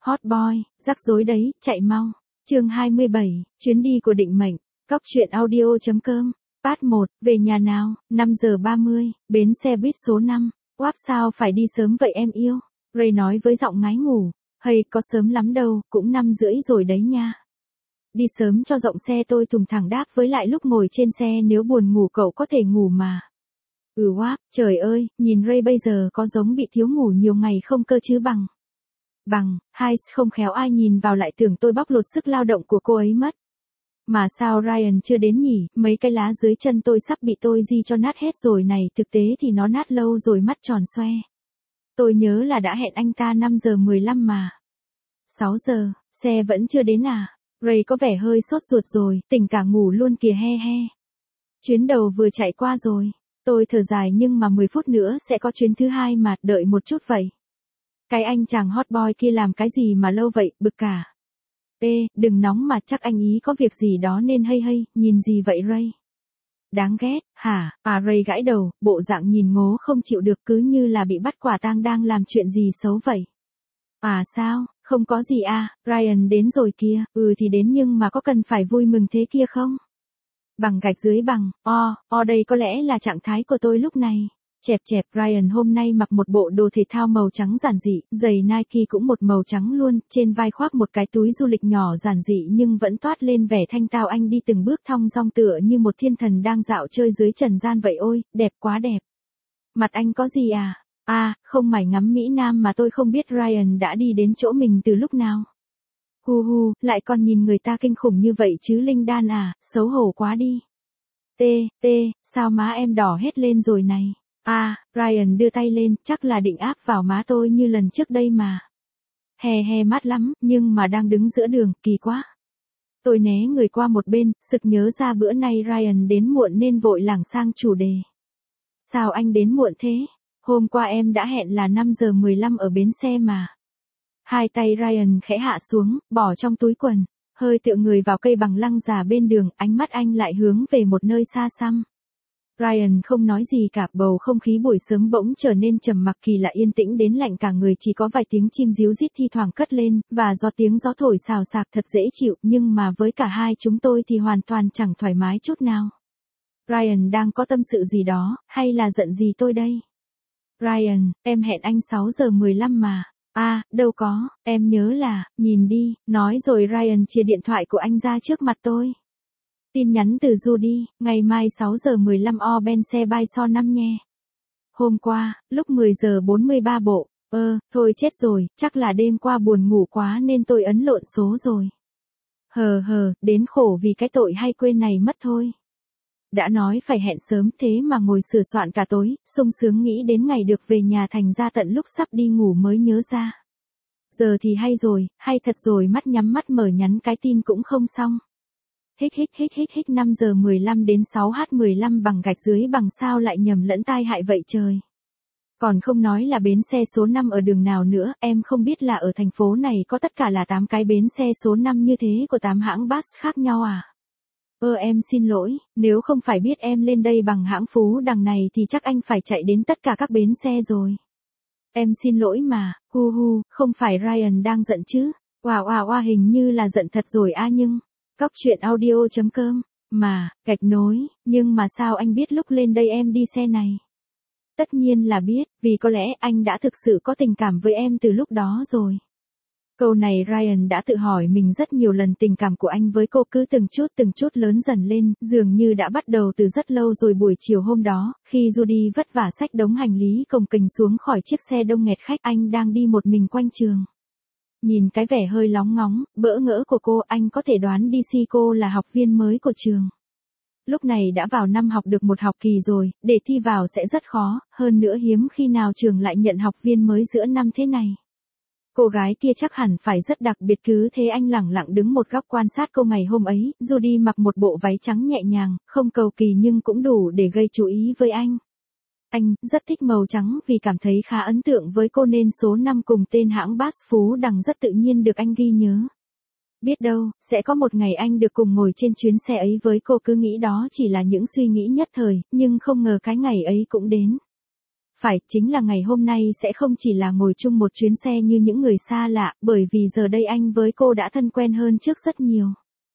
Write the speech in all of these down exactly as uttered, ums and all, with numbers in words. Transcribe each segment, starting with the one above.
Hot boy, rắc rối đấy, chạy mau. Chương hai mươi bảy, chuyến đi của định mệnh. Cóc truyện audio chấm com. Part một, về nhà nào, năm giờ ba mươi, bến xe buýt số năm. Oáp sao phải đi sớm vậy em yêu? Ray nói với giọng ngái ngủ. Hay có sớm lắm đâu, cũng năm rưỡi rồi đấy nha. Đi sớm cho rộng xe, tôi thùng thẳng đáp, với lại lúc ngồi trên xe nếu buồn ngủ cậu có thể ngủ mà. Ừ Oáp, trời ơi, nhìn Ray bây giờ có giống bị thiếu ngủ nhiều ngày không cơ chứ bằng. Bằng, hai, không khéo ai nhìn vào lại tưởng tôi bóc lột sức lao động của cô ấy mất. Mà sao Ryan chưa đến nhỉ, mấy cái lá dưới chân tôi sắp bị tôi di cho nát hết rồi này, thực tế thì nó nát lâu rồi, mắt tròn xoe. Tôi nhớ là đã hẹn anh ta năm giờ mười lăm mà. sáu giờ, xe vẫn chưa đến à? Ray có vẻ hơi sốt ruột rồi, tỉnh cả ngủ luôn kìa he he. Chuyến đầu vừa chạy qua rồi. Tôi thở dài, nhưng mà mười phút nữa sẽ có chuyến thứ hai mà, đợi một chút vậy. Cái anh chàng hot boy kia làm cái gì mà lâu vậy, bực cả. Ê, đừng nóng mà, chắc anh ý có việc gì đó nên hay hay, nhìn gì vậy Ray? Đáng ghét, hả? À, Ray gãi đầu, bộ dạng nhìn ngố không chịu được, cứ như là bị bắt quả tang đang làm chuyện gì xấu vậy. À sao, không có gì à, Ryan đến rồi kia, ừ thì đến nhưng mà có cần phải vui mừng thế kia không? Bằng gạch dưới bằng, o, o đây có lẽ là trạng thái của tôi lúc này. Chẹp chẹp, Ryan hôm nay mặc một bộ đồ thể thao màu trắng giản dị, giày Nike cũng một màu trắng luôn, trên vai khoác một cái túi du lịch nhỏ giản dị nhưng vẫn toát lên vẻ thanh tao. Anh đi từng bước thong dong tựa như một thiên thần đang dạo chơi dưới trần gian vậy. Ôi, đẹp quá đẹp. Mặt anh có gì à? À, không mải ngắm Mỹ Nam mà tôi không biết Ryan đã đi đến chỗ mình từ lúc nào. Hu hu, lại còn nhìn người ta kinh khủng như vậy chứ Linh Đan à, xấu hổ quá đi. Tê, tê, sao má em đỏ hết lên rồi này? À, Ryan đưa tay lên, chắc là định áp vào má tôi như lần trước đây mà. Hè hè mát lắm, nhưng mà đang đứng giữa đường, kỳ quá. Tôi né người qua một bên, sực nhớ ra bữa nay Ryan đến muộn nên vội lảng sang chủ đề. Sao anh đến muộn thế? Hôm qua em đã hẹn là năm giờ mười lăm ở bến xe mà. Hai tay Ryan khẽ hạ xuống, bỏ trong túi quần, hơi tựa người vào cây bằng lăng già bên đường, ánh mắt anh lại hướng về một nơi xa xăm. Ryan không nói gì cả, bầu không khí buổi sớm bỗng trở nên trầm mặc kỳ lạ, yên tĩnh đến lạnh cả người, chỉ có vài tiếng chim ríu rít thi thoảng cất lên, và do tiếng gió thổi xào xạc thật dễ chịu, nhưng mà với cả hai chúng tôi thì hoàn toàn chẳng thoải mái chút nào. Ryan đang có tâm sự gì đó, hay là giận gì tôi đây? Ryan, em hẹn anh sáu giờ mười lăm mà. À, đâu có, em nhớ là, nhìn đi, nói rồi Ryan chia điện thoại của anh ra trước mặt tôi. Tin nhắn từ Judy, ngày mai sáu giờ mười lăm o bên xe bay so năm nhé. Hôm qua, lúc mười giờ bốn mươi ba bộ, ơ, thôi chết rồi, chắc là đêm qua buồn ngủ quá nên tôi ấn lộn số rồi. Hờ hờ, đến khổ vì cái tội hay quên này mất thôi. Đã nói phải hẹn sớm thế mà ngồi sửa soạn cả tối, sung sướng nghĩ đến ngày được về nhà, thành ra tận lúc sắp đi ngủ mới nhớ ra. Giờ thì hay rồi, hay thật rồi, mắt nhắm mắt mở nhắn cái tin cũng không xong. Hích hích hích hích hích năm giờ mười lăm đến sáu h mười lăm bằng gạch dưới bằng, sao lại nhầm lẫn tai hại vậy trời. Còn không nói là bến xe số năm ở đường nào nữa, em không biết là ở thành phố này có tất cả là tám cái bến xe số năm như thế của tám hãng bus khác nhau à? Ơ em xin lỗi, nếu không phải biết em lên đây bằng hãng Phú Đằng này thì chắc anh phải chạy đến tất cả các bến xe rồi. Em xin lỗi mà, hu hu, không phải Ryan đang giận chứ? Wow wow wow, hình như là giận thật rồi a. Nhưng Cóc truyện audio chấm com, mà, gạch nối, nhưng mà sao anh biết lúc lên đây em đi xe này? Tất nhiên là biết, vì có lẽ anh đã thực sự có tình cảm với em từ lúc đó rồi. Câu này Ryan đã tự hỏi mình rất nhiều lần, tình cảm của anh với cô cứ từng chút từng chút lớn dần lên, dường như đã bắt đầu từ rất lâu rồi. Buổi chiều hôm đó, khi Judy vất vả xách đống hành lý cồng kềnh xuống khỏi chiếc xe đông nghẹt khách, anh đang đi một mình quanh trường. Nhìn cái vẻ hơi lóng ngóng, bỡ ngỡ của cô, anh có thể đoán đi si cô là học viên mới của trường. Lúc này đã vào năm học được một học kỳ rồi, để thi vào sẽ rất khó, hơn nữa hiếm khi nào trường lại nhận học viên mới giữa năm thế này. Cô gái kia chắc hẳn phải rất đặc biệt, cứ thế anh lẳng lặng đứng một góc quan sát cô. Ngày hôm ấy, Judy mặc một bộ váy trắng nhẹ nhàng, không cầu kỳ nhưng cũng đủ để gây chú ý với anh. Anh rất thích màu trắng vì cảm thấy khá ấn tượng với cô nên số năm cùng tên hãng bus Phú Đằng rất tự nhiên được anh ghi nhớ. Biết đâu, sẽ có một ngày anh được cùng ngồi trên chuyến xe ấy với cô. Cứ nghĩ đó chỉ là những suy nghĩ nhất thời, nhưng không ngờ cái ngày ấy cũng đến. Phải, chính là ngày hôm nay sẽ không chỉ là ngồi chung một chuyến xe như những người xa lạ, bởi vì giờ đây anh với cô đã thân quen hơn trước rất nhiều.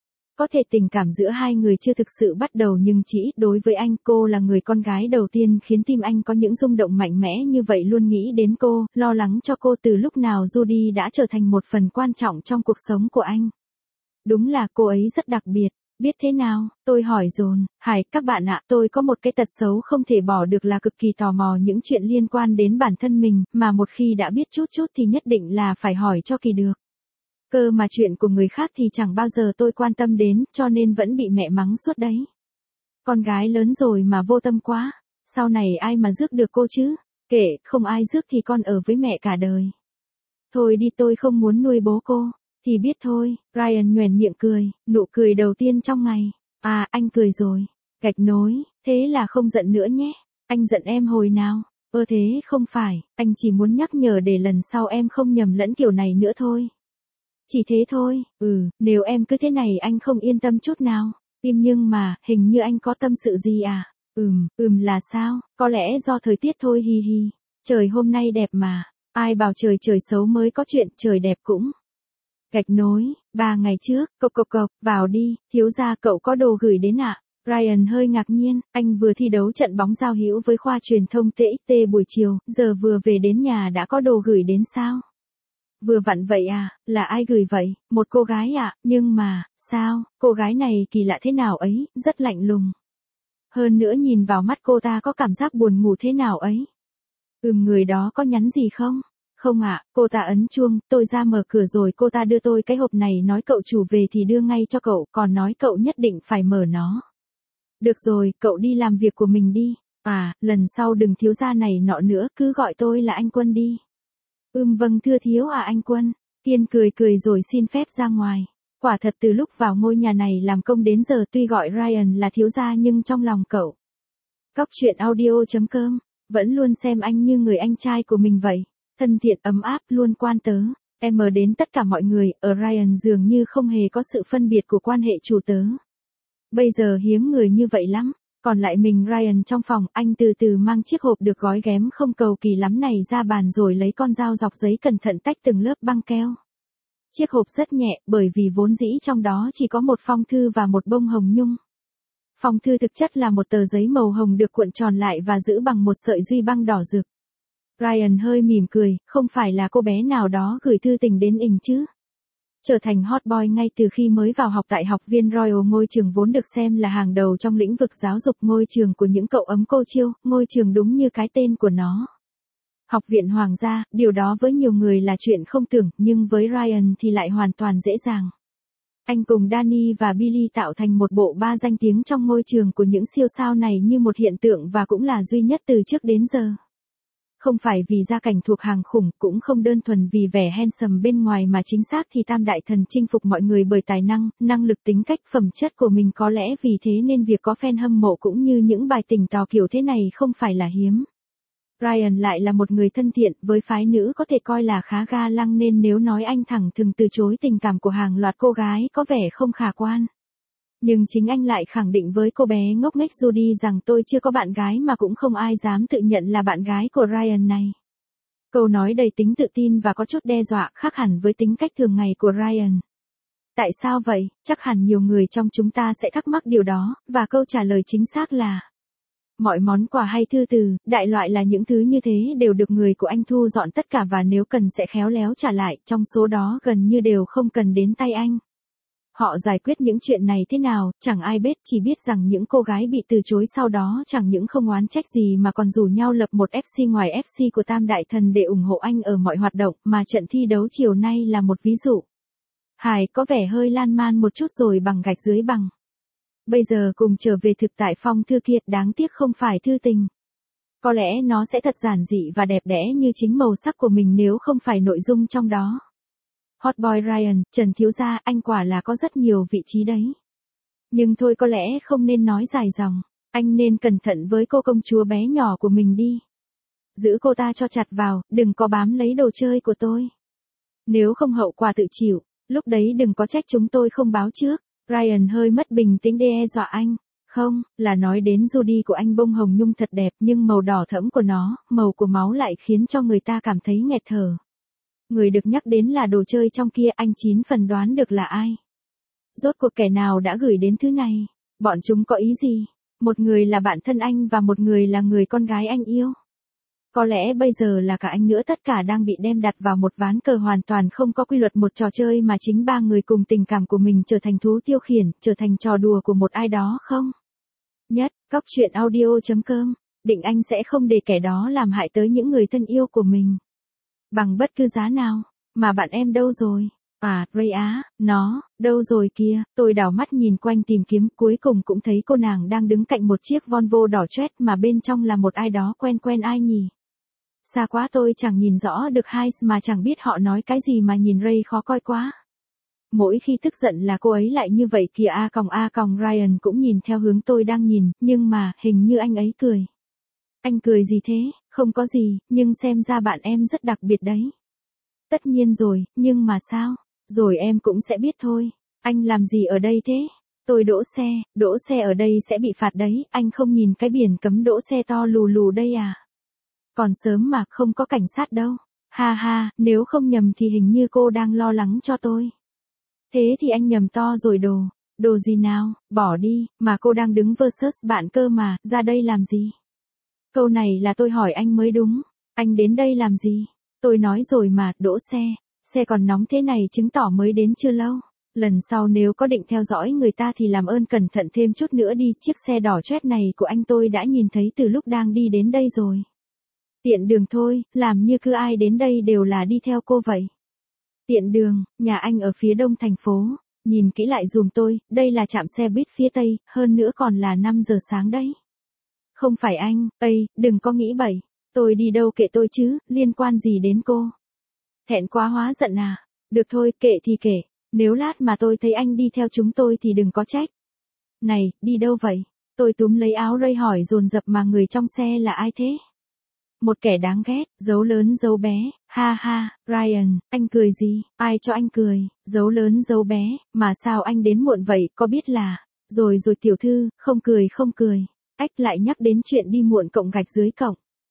Có thể tình cảm giữa hai người chưa thực sự bắt đầu nhưng chỉ ít đối với anh cô là người con gái đầu tiên khiến tim anh có những rung động mạnh mẽ như vậy luôn nghĩ đến cô, lo lắng cho cô từ lúc nào Judy đã trở thành một phần quan trọng trong cuộc sống của anh. Đúng là cô ấy rất đặc biệt. Biết thế nào, tôi hỏi dồn, Hải, các bạn ạ, tôi có một cái tật xấu không thể bỏ được là cực kỳ tò mò những chuyện liên quan đến bản thân mình, mà một khi đã biết chút chút thì nhất định là phải hỏi cho kỳ được. Cơ mà chuyện của người khác thì chẳng bao giờ tôi quan tâm đến, cho nên vẫn bị mẹ mắng suốt đấy. Con gái lớn rồi mà vô tâm quá, sau này ai mà rước được cô chứ? Kệ, không ai rước thì con ở với mẹ cả đời. Thôi đi, tôi không muốn nuôi bố cô. Thì biết thôi, Ryan nhoẻn miệng cười, nụ cười đầu tiên trong ngày. À, anh cười rồi. Gạch nối, thế là không giận nữa nhé. Anh giận em hồi nào? Ơ thế không phải, anh chỉ muốn nhắc nhở để lần sau em không nhầm lẫn kiểu này nữa thôi. Chỉ thế thôi, ừ, nếu em cứ thế này anh không yên tâm chút nào. Im nhưng mà, hình như anh có tâm sự gì à? Ừm, ừm là sao? Có lẽ do thời tiết thôi hi hi. Trời hôm nay đẹp mà. Ai bảo trời trời xấu mới có chuyện, trời đẹp cũng. Gạch nối, ba ngày trước, cộc cộc cộc, vào đi, thiếu gia cậu có đồ gửi đến ạ. À? Ryan hơi ngạc nhiên, anh vừa thi đấu trận bóng giao hữu với khoa truyền thông tê ích tê buổi chiều, giờ vừa về đến nhà đã có đồ gửi đến sao? Vừa vặn vậy à, là ai gửi vậy? Một cô gái ạ, à? Nhưng mà, sao, cô gái này kỳ lạ thế nào ấy, rất lạnh lùng. Hơn nữa nhìn vào mắt cô ta có cảm giác buồn ngủ thế nào ấy. Ừm người đó có nhắn gì không? Không ạ, à, cô ta ấn chuông, tôi ra mở cửa rồi cô ta đưa tôi cái hộp này nói cậu chủ về thì đưa ngay cho cậu, còn nói cậu nhất định phải mở nó. Được rồi, cậu đi làm việc của mình đi. À, lần sau đừng thiếu gia này nọ nữa, cứ gọi tôi là anh Quân đi. Ừm vâng thưa thiếu à anh Quân. Kiên cười cười rồi xin phép ra ngoài. Quả thật từ lúc vào ngôi nhà này làm công đến giờ tuy gọi Ryan là thiếu gia nhưng trong lòng cậu. Cóc truyện audio chấm com, vẫn luôn xem anh như người anh trai của mình vậy. Thân thiện ấm áp luôn quan tớ, em mờ đến tất cả mọi người, ở Ryan dường như không hề có sự phân biệt của quan hệ chủ tớ. Bây giờ hiếm người như vậy lắm, còn lại mình Ryan trong phòng, anh từ từ mang chiếc hộp được gói ghém không cầu kỳ lắm này ra bàn rồi lấy con dao dọc giấy cẩn thận tách từng lớp băng keo. Chiếc hộp rất nhẹ bởi vì vốn dĩ trong đó chỉ có một phong thư và một bông hồng nhung. Phong thư thực chất là một tờ giấy màu hồng được cuộn tròn lại và giữ bằng một sợi duy băng đỏ rực. Ryan hơi mỉm cười, không phải là cô bé nào đó gửi thư tình đến ình chứ. Trở thành hot boy ngay từ khi mới vào học tại học viên Royal, ngôi trường vốn được xem là hàng đầu trong lĩnh vực giáo dục, ngôi trường của những cậu ấm cô chiêu, ngôi trường đúng như cái tên của nó. Học viện Hoàng gia, điều đó với nhiều người là chuyện không tưởng, nhưng với Ryan thì lại hoàn toàn dễ dàng. Anh cùng Danny và Billy tạo thành một bộ ba danh tiếng trong ngôi trường của những siêu sao này như một hiện tượng và cũng là duy nhất từ trước đến giờ. Không phải vì gia cảnh thuộc hàng khủng, cũng không đơn thuần vì vẻ handsome bên ngoài mà chính xác thì Tam Đại Thần chinh phục mọi người bởi tài năng, năng lực, tính cách, phẩm chất của mình, có lẽ vì thế nên việc có fan hâm mộ cũng như những bài tình tò kiểu thế này không phải là hiếm. Ryan lại là một người thân thiện, với phái nữ có thể coi là khá ga lăng nên nếu nói anh thẳng thừng từ chối tình cảm của hàng loạt cô gái có vẻ không khả quan. Nhưng chính anh lại khẳng định với cô bé ngốc nghếch Judy rằng tôi chưa có bạn gái mà cũng không ai dám tự nhận là bạn gái của Ryan này. Câu nói đầy tính tự tin và có chút đe dọa, khác hẳn với tính cách thường ngày của Ryan. Tại sao vậy? Chắc hẳn nhiều người trong chúng ta sẽ thắc mắc điều đó, và câu trả lời chính xác là mọi món quà hay thư từ, đại loại là những thứ như thế đều được người của anh thu dọn tất cả và nếu cần sẽ khéo léo trả lại, trong số đó gần như đều không cần đến tay anh. Họ giải quyết những chuyện này thế nào, chẳng ai biết, chỉ biết rằng những cô gái bị từ chối sau đó chẳng những không oán trách gì mà còn rủ nhau lập một ép xê ngoài ép xê của Tam Đại Thần để ủng hộ anh ở mọi hoạt động, mà trận thi đấu chiều nay là một ví dụ. Hải có vẻ hơi lan man một chút rồi bằng gạch dưới bằng. Bây giờ cùng trở về thực tại, phong thư kia đáng tiếc không phải thư tình. Có lẽ nó sẽ thật giản dị và đẹp đẽ như chính màu sắc của mình nếu không phải nội dung trong đó. Hot boy Ryan, Trần thiếu gia, anh quả là có rất nhiều vị trí đấy. Nhưng thôi có lẽ không nên nói dài dòng, anh nên cẩn thận với cô công chúa bé nhỏ của mình đi. Giữ cô ta cho chặt vào, đừng có bám lấy đồ chơi của tôi. Nếu không hậu quả tự chịu, lúc đấy đừng có trách chúng tôi không báo trước. Ryan hơi mất bình tĩnh đe dọa anh. không, là nói đến Judy của anh bông hồng nhung thật đẹp nhưng màu đỏ thẫm của nó, màu của máu lại khiến cho người ta cảm thấy nghẹt thở. Người được nhắc đến là đồ chơi trong kia, anh chín phần đoán được là ai. Rốt cuộc kẻ nào đã gửi đến thứ này? Bọn chúng có ý gì? Một người là bạn thân anh và một người là người con gái anh yêu. Có lẽ bây giờ là cả anh nữa, tất cả đang bị đem đặt vào một ván cờ hoàn toàn không có quy luật, một trò chơi mà chính ba người cùng tình cảm của mình trở thành thú tiêu khiển, trở thành trò đùa của một ai đó không? Nhất, Cóc Truyện Audio chấm com, định anh sẽ không để kẻ đó làm hại tới những người thân yêu của mình. Bằng bất cứ giá nào, mà bạn em đâu rồi? À, Ray á, nó, đâu rồi kia, tôi đảo mắt nhìn quanh tìm kiếm, cuối cùng cũng thấy cô nàng đang đứng cạnh một chiếc Volvo đỏ chét mà bên trong là một ai đó quen quen, ai nhỉ? Xa quá tôi chẳng nhìn rõ được hai mà chẳng biết họ nói cái gì mà nhìn Ray khó coi quá. Mỗi khi tức giận là cô ấy lại như vậy kìa. A còng A còng Ryan cũng nhìn theo hướng tôi đang nhìn, nhưng mà, hình như anh ấy cười. Anh cười gì thế? Không có gì, nhưng xem ra bạn em rất đặc biệt đấy. Tất nhiên rồi, nhưng mà sao? Rồi em cũng sẽ biết thôi. Anh làm gì ở đây thế? Tôi đỗ xe, đỗ xe ở đây sẽ bị phạt đấy, anh không nhìn cái biển cấm đỗ xe to lù lù đây à? Còn sớm mà, không có cảnh sát đâu. Ha ha, nếu không nhầm thì hình như cô đang lo lắng cho tôi. Thế thì anh nhầm to rồi đồ. Đồ gì nào, bỏ đi, mà cô đang đứng versus bạn cơ mà, ra đây làm gì? Câu này là tôi hỏi anh mới đúng. Anh đến đây làm gì? Tôi nói rồi mà, đỗ xe. Xe còn nóng thế này chứng tỏ mới đến chưa lâu. Lần sau nếu có định theo dõi người ta thì làm ơn cẩn thận thêm chút nữa đi. Chiếc xe đỏ chét này của anh tôi đã nhìn thấy từ lúc đang đi đến đây rồi. Tiện đường thôi, làm như cứ ai đến đây đều là đi theo cô vậy. Tiện đường, nhà anh ở phía đông thành phố. Nhìn kỹ lại dùm tôi, đây là trạm xe buýt phía tây, hơn nữa còn là năm giờ sáng đấy. Không phải anh, Ây, đừng có nghĩ bậy. Tôi đi đâu kệ tôi chứ, liên quan gì đến cô? Thẹn quá hóa giận à? Được thôi, kệ thì kệ. Nếu lát mà tôi thấy anh đi theo chúng tôi thì đừng có trách. Này, đi đâu vậy? Tôi túm lấy áo Ray hỏi dồn dập mà người trong xe là ai thế? Một kẻ đáng ghét, dấu lớn dấu bé, ha ha, Ryan, anh cười gì, ai cho anh cười, dấu lớn dấu bé, mà sao anh đến muộn vậy, có biết là, rồi rồi tiểu thư, không cười không cười, ách lại nhắc đến chuyện đi muộn cộng gạch dưới cộng.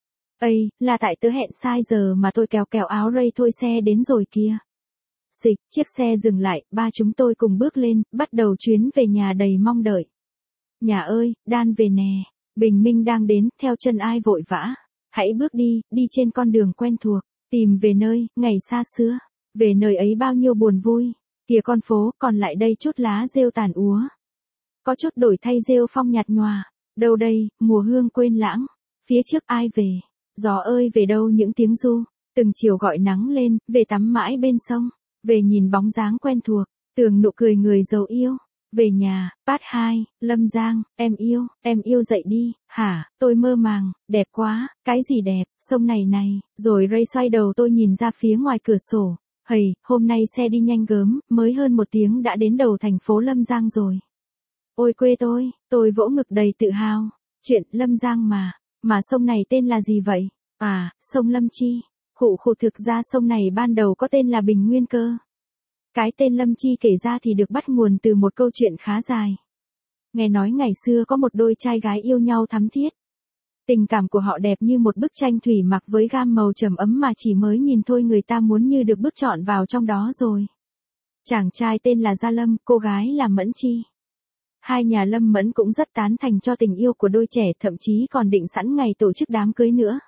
Ây, là tại tớ hẹn sai giờ mà tôi kéo kéo áo Ray thôi, xe đến rồi kia. Xịch, chiếc xe dừng lại, ba chúng tôi cùng bước lên, bắt đầu chuyến về nhà đầy mong đợi. Nhà ơi, Dan về nè, bình minh đang đến, theo chân ai vội vã. Hãy bước đi, đi trên con đường quen thuộc, tìm về nơi, ngày xa xưa, về nơi ấy bao nhiêu buồn vui, kìa con phố, còn lại đây chút lá rêu tàn úa. Có chút đổi thay rêu phong nhạt nhòa, đâu đây, mùa hương quên lãng, phía trước ai về, gió ơi về đâu những tiếng ru, từng chiều gọi nắng lên, về tắm mãi bên sông, về nhìn bóng dáng quen thuộc, tưởng nụ cười người giàu yêu. Về nhà, Part hai, Lâm Giang, em yêu, em yêu dậy đi, hả, tôi mơ màng, đẹp quá, cái gì đẹp, sông này này, rồi Ray xoay đầu tôi nhìn ra phía ngoài cửa sổ, hầy, hôm nay xe đi nhanh gớm, mới hơn một tiếng đã đến đầu thành phố Lâm Giang rồi. Ôi quê tôi, tôi vỗ ngực đầy tự hào, chuyện Lâm Giang mà, mà sông này tên là gì vậy? À, sông Lâm Chi, khụ khụ thực ra sông này ban đầu có tên là Bình Nguyên cơ. Cái tên Lâm Chi kể ra thì được bắt nguồn từ một câu chuyện khá dài. Nghe nói ngày xưa có một đôi trai gái yêu nhau thắm thiết. Tình cảm của họ đẹp như một bức tranh thủy mặc với gam màu trầm ấm mà chỉ mới nhìn thôi người ta muốn như được bước trọn vào trong đó rồi. Chàng trai tên là Gia Lâm, cô gái là Mẫn Chi. Hai nhà Lâm Mẫn cũng rất tán thành cho tình yêu của đôi trẻ, thậm chí còn định sẵn ngày tổ chức đám cưới nữa.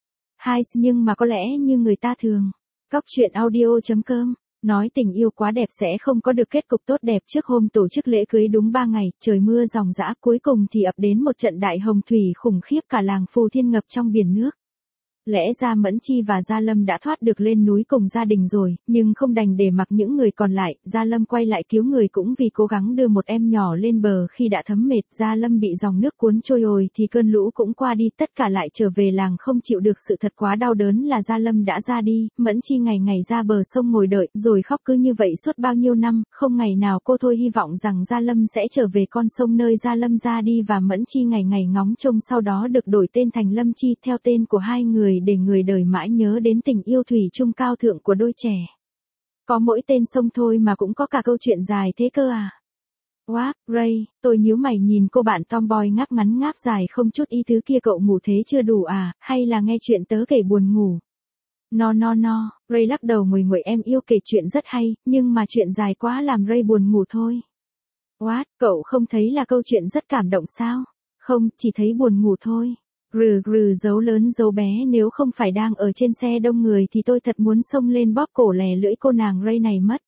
Hai nhưng mà có lẽ như người ta thường. Cóc Truyện Audio chấm com nói tình yêu quá đẹp sẽ không có được kết cục tốt đẹp. Trước hôm tổ chức lễ cưới đúng ba ngày, trời mưa ròng rã, cuối cùng thì ập đến một trận đại hồng thủy khủng khiếp, cả làng Phù Thiên ngập trong biển nước. Lẽ ra Mẫn Chi và Gia Lâm đã thoát được lên núi cùng gia đình rồi, nhưng không đành để mặc những người còn lại, Gia Lâm quay lại cứu người cũng vì cố gắng đưa một em nhỏ lên bờ khi đã thấm mệt. Gia Lâm bị dòng nước cuốn trôi rồi thì cơn lũ cũng qua đi, tất cả lại trở về làng không chịu được sự thật quá đau đớn là Gia Lâm đã ra đi. Mẫn Chi ngày ngày ra bờ sông ngồi đợi, rồi khóc cứ như vậy suốt bao nhiêu năm, không ngày nào cô thôi hy vọng rằng Gia Lâm sẽ trở về con sông nơi Gia Lâm ra đi, và Mẫn Chi ngày ngày ngóng trông sau đó được đổi tên thành Lâm Chi theo tên của hai người, để người đời mãi nhớ đến tình yêu thủy chung cao thượng của đôi trẻ. Có mỗi tên sông thôi mà cũng có cả câu chuyện dài thế cơ à. Wow, Ray, tôi nhíu mày nhìn cô bạn tomboy ngáp ngắn ngáp dài không chút ý tứ kia, cậu ngủ thế chưa đủ à, hay là nghe chuyện tớ kể buồn ngủ? No no no, Ray lắc đầu nguội nguội, em yêu kể chuyện rất hay, nhưng mà chuyện dài quá làm Ray buồn ngủ thôi. What, cậu không thấy là câu chuyện rất cảm động sao? Không, chỉ thấy buồn ngủ thôi. Rừ rừ dấu lớn dấu bé, nếu không phải đang ở trên xe đông người thì tôi thật muốn xông lên bóp cổ lè lưỡi cô nàng Ray này mất.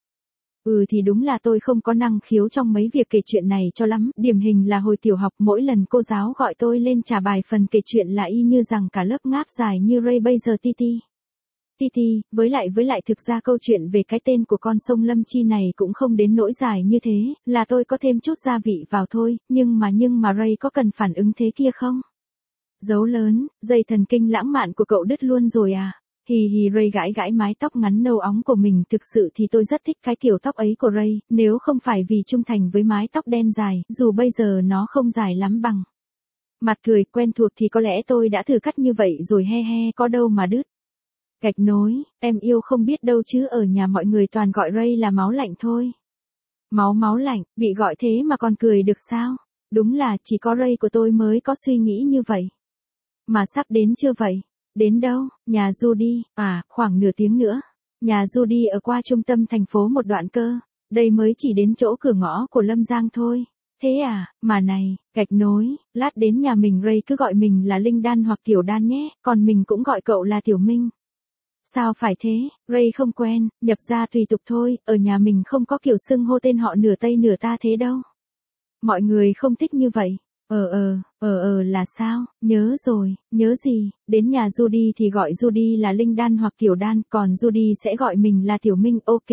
Ừ thì đúng là tôi không có năng khiếu trong mấy việc kể chuyện này cho lắm, điển hình là hồi tiểu học mỗi lần cô giáo gọi tôi lên trả bài phần kể chuyện là y như rằng cả lớp ngáp dài như Ray bây giờ ti ti. Ti ti, với lại với lại thực ra câu chuyện về cái tên của con sông Lâm Chi này cũng không đến nỗi dài như thế, là tôi có thêm chút gia vị vào thôi, nhưng mà nhưng mà Ray có cần phản ứng thế kia không? Dấu lớn, dây thần kinh lãng mạn của cậu đứt luôn rồi à? Hì hì, Ray gãi gãi mái tóc ngắn nâu óng của mình, thực sự thì tôi rất thích cái kiểu tóc ấy của Ray, nếu không phải vì trung thành với mái tóc đen dài, dù bây giờ nó không dài lắm bằng. Mặt cười quen thuộc thì có lẽ tôi đã thử cắt như vậy rồi, he he, có đâu mà đứt. Gạch nối, em yêu không biết đâu chứ ở nhà mọi người toàn gọi Ray là máu lạnh thôi. Máu máu lạnh, bị gọi thế mà còn cười được sao? Đúng là chỉ có Ray của tôi mới có suy nghĩ như vậy. Mà sắp đến chưa vậy? Đến đâu? Nhà Judy, à, khoảng nửa tiếng nữa. Nhà Judy ở qua trung tâm thành phố một đoạn cơ. Đây mới chỉ đến chỗ cửa ngõ của Lâm Giang thôi. Thế à, mà này, gạch nối, lát đến nhà mình Ray cứ gọi mình là Linh Đan hoặc Tiểu Đan nhé, còn mình cũng gọi cậu là Tiểu Minh. Sao phải thế, Ray không quen, nhập ra tùy tục thôi, ở nhà mình không có kiểu xưng hô tên họ nửa Tây nửa ta thế đâu. Mọi người không thích như vậy. Ờ ờ, ờ ờ là sao, nhớ rồi, nhớ gì, đến nhà Judy thì gọi Judy là Linh Đan hoặc Tiểu Đan, còn Judy sẽ gọi mình là Tiểu Minh, ok.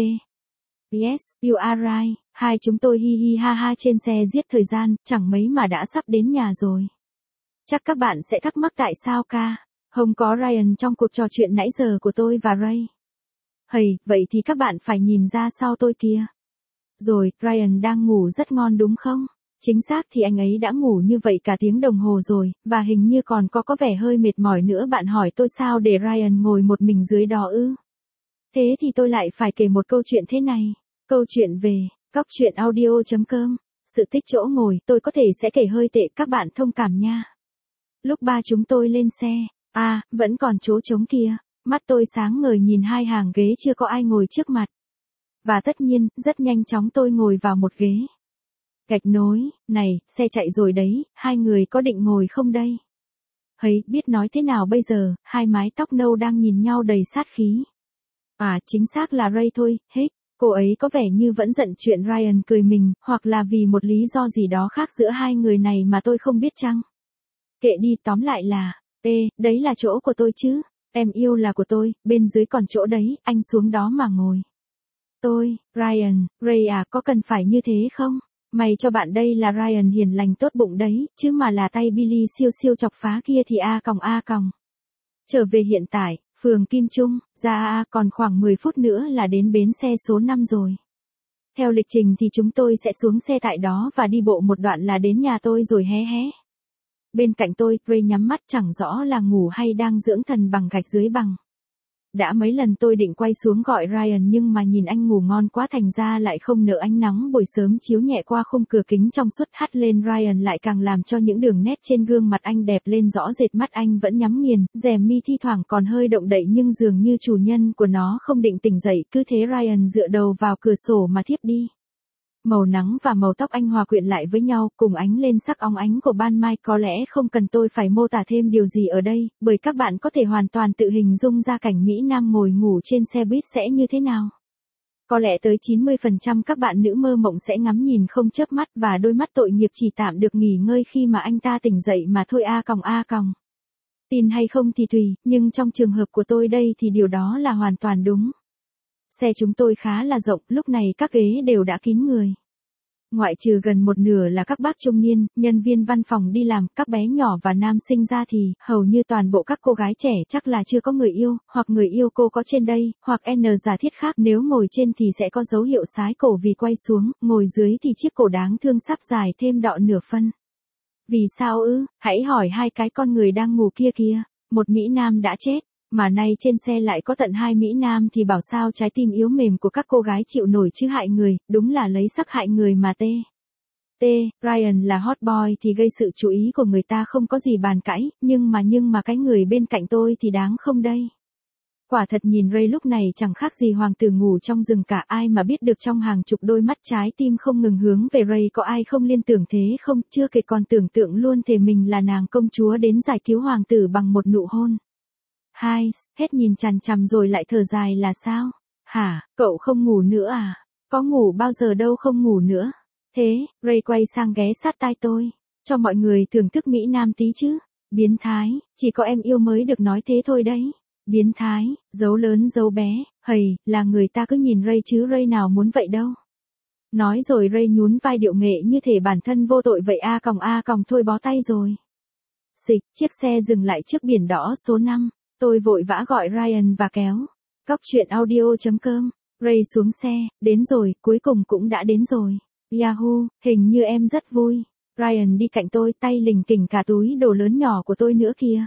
Yes, you are right, hai chúng tôi hi hi ha ha trên xe giết thời gian, chẳng mấy mà đã sắp đến nhà rồi. Chắc các bạn sẽ thắc mắc tại sao ca, không có Ryan trong cuộc trò chuyện nãy giờ của tôi và Ray. Hầy, vậy thì các bạn phải nhìn ra sau tôi kìa. Rồi, Ryan đang ngủ rất ngon đúng không? Chính xác thì anh ấy đã ngủ như vậy cả tiếng đồng hồ rồi, và hình như còn có có vẻ hơi mệt mỏi nữa. Bạn hỏi tôi sao để Ryan ngồi một mình dưới đó ư? Thế thì tôi lại phải kể một câu chuyện thế này. Câu chuyện về, cóc truyện audio chấm com. Sự tích chỗ ngồi, tôi có thể sẽ kể hơi tệ, các bạn thông cảm nha. Lúc ba chúng tôi lên xe, à, vẫn còn chỗ trống kia. Mắt tôi sáng ngời nhìn hai hàng ghế chưa có ai ngồi trước mặt. Và tất nhiên, rất nhanh chóng tôi ngồi vào một ghế. Gạch nối, này, xe chạy rồi đấy, hai người có định ngồi không đây? Hấy, biết nói thế nào bây giờ, hai mái tóc nâu đang nhìn nhau đầy sát khí. À, chính xác là Ray thôi, hết, cô ấy có vẻ như vẫn giận chuyện Ryan cười mình, hoặc là vì một lý do gì đó khác giữa hai người này mà tôi không biết chăng? Kệ đi, tóm lại là, ê, đấy là chỗ của tôi chứ, em yêu là của tôi, bên dưới còn chỗ đấy, anh xuống đó mà ngồi. Tôi, Ryan, Ray à, có cần phải như thế không? May cho bạn đây là Ryan hiền lành tốt bụng đấy, chứ mà là tay Billy siêu siêu chọc phá kia thì a còng a còng. Trở về hiện tại, phường Kim Trung, ra a còn khoảng mười phút nữa là đến bến xe số năm rồi. Theo lịch trình thì chúng tôi sẽ xuống xe tại đó và đi bộ một đoạn là đến nhà tôi rồi hé hé. Bên cạnh tôi, Ray nhắm mắt chẳng rõ là ngủ hay đang dưỡng thần bằng gạch dưới bằng. Đã mấy lần tôi định quay xuống gọi Ryan nhưng mà nhìn anh ngủ ngon quá thành ra lại không nỡ. Ánh nắng buổi sớm chiếu nhẹ qua khung cửa kính trong suốt hắt lên Ryan lại càng làm cho những đường nét trên gương mặt anh đẹp lên rõ rệt. Mắt anh vẫn nhắm nghiền, rèm mi thi thoảng còn hơi động đậy nhưng dường như chủ nhân của nó không định tỉnh dậy, cứ thế Ryan dựa đầu vào cửa sổ mà thiếp đi. Màu nắng và màu tóc anh hòa quyện lại với nhau, cùng ánh lên sắc óng ánh của ban mai. Có lẽ không cần tôi phải mô tả thêm điều gì ở đây, bởi các bạn có thể hoàn toàn tự hình dung ra cảnh Mỹ Nam ngồi ngủ trên xe buýt sẽ như thế nào. Có lẽ tới chín mươi phần trăm các bạn nữ mơ mộng sẽ ngắm nhìn không chớp mắt, và đôi mắt tội nghiệp chỉ tạm được nghỉ ngơi khi mà anh ta tỉnh dậy mà thôi. A còng a còng. Tin hay không thì tùy, nhưng trong trường hợp của tôi đây thì điều đó là hoàn toàn đúng. Xe chúng tôi khá là rộng, lúc này các ghế đều đã kín người. Ngoại trừ gần một nửa là các bác trung niên, nhân viên văn phòng đi làm, các bé nhỏ và nam sinh ra thì, hầu như toàn bộ các cô gái trẻ chắc là chưa có người yêu, hoặc người yêu cô có trên đây, hoặc N giả thiết khác. Nếu ngồi trên thì sẽ có dấu hiệu sái cổ vì quay xuống, ngồi dưới thì chiếc cổ đáng thương sắp dài thêm đọ nửa phân. Vì sao ư? Hãy hỏi hai cái con người đang ngủ kia kìa, một Mỹ Nam đã chết. Mà nay trên xe lại có tận hai Mỹ Nam thì bảo sao trái tim yếu mềm của các cô gái chịu nổi chứ. Hại người, đúng là lấy sắc hại người mà tê. T. Ryan là hot boy thì gây sự chú ý của người ta không có gì bàn cãi, nhưng mà nhưng mà cái người bên cạnh tôi thì đáng không đây. Quả thật nhìn Ray lúc này chẳng khác gì hoàng tử ngủ trong rừng cả, ai mà biết được trong hàng chục đôi mắt trái tim không ngừng hướng về Ray có ai không liên tưởng thế không, chưa kể còn tưởng tượng luôn thể mình là nàng công chúa đến giải cứu hoàng tử bằng một nụ hôn. Hai, hết nhìn chằm chằm rồi lại thở dài là sao? Hả, cậu không ngủ nữa à? Có ngủ bao giờ đâu, không ngủ nữa. Thế, Ray quay sang ghé sát tai tôi. Cho mọi người thưởng thức Mỹ Nam tí chứ. Biến thái, chỉ có em yêu mới được nói thế thôi đấy. Biến thái, dấu lớn dấu bé, hầy, là người ta cứ nhìn Ray chứ Ray nào muốn vậy đâu. Nói rồi Ray nhún vai điệu nghệ như thể bản thân vô tội vậy, a còng a còng thôi bó tay rồi. Xịch, chiếc xe dừng lại trước biển đỏ số năm. Tôi vội vã gọi Ryan và kéo. Cóc truyện audio chấm com. Ray xuống xe, đến rồi, cuối cùng cũng đã đến rồi. Yahoo, hình như em rất vui. Ryan đi cạnh tôi, tay lình kình cả túi đồ lớn nhỏ của tôi nữa kìa.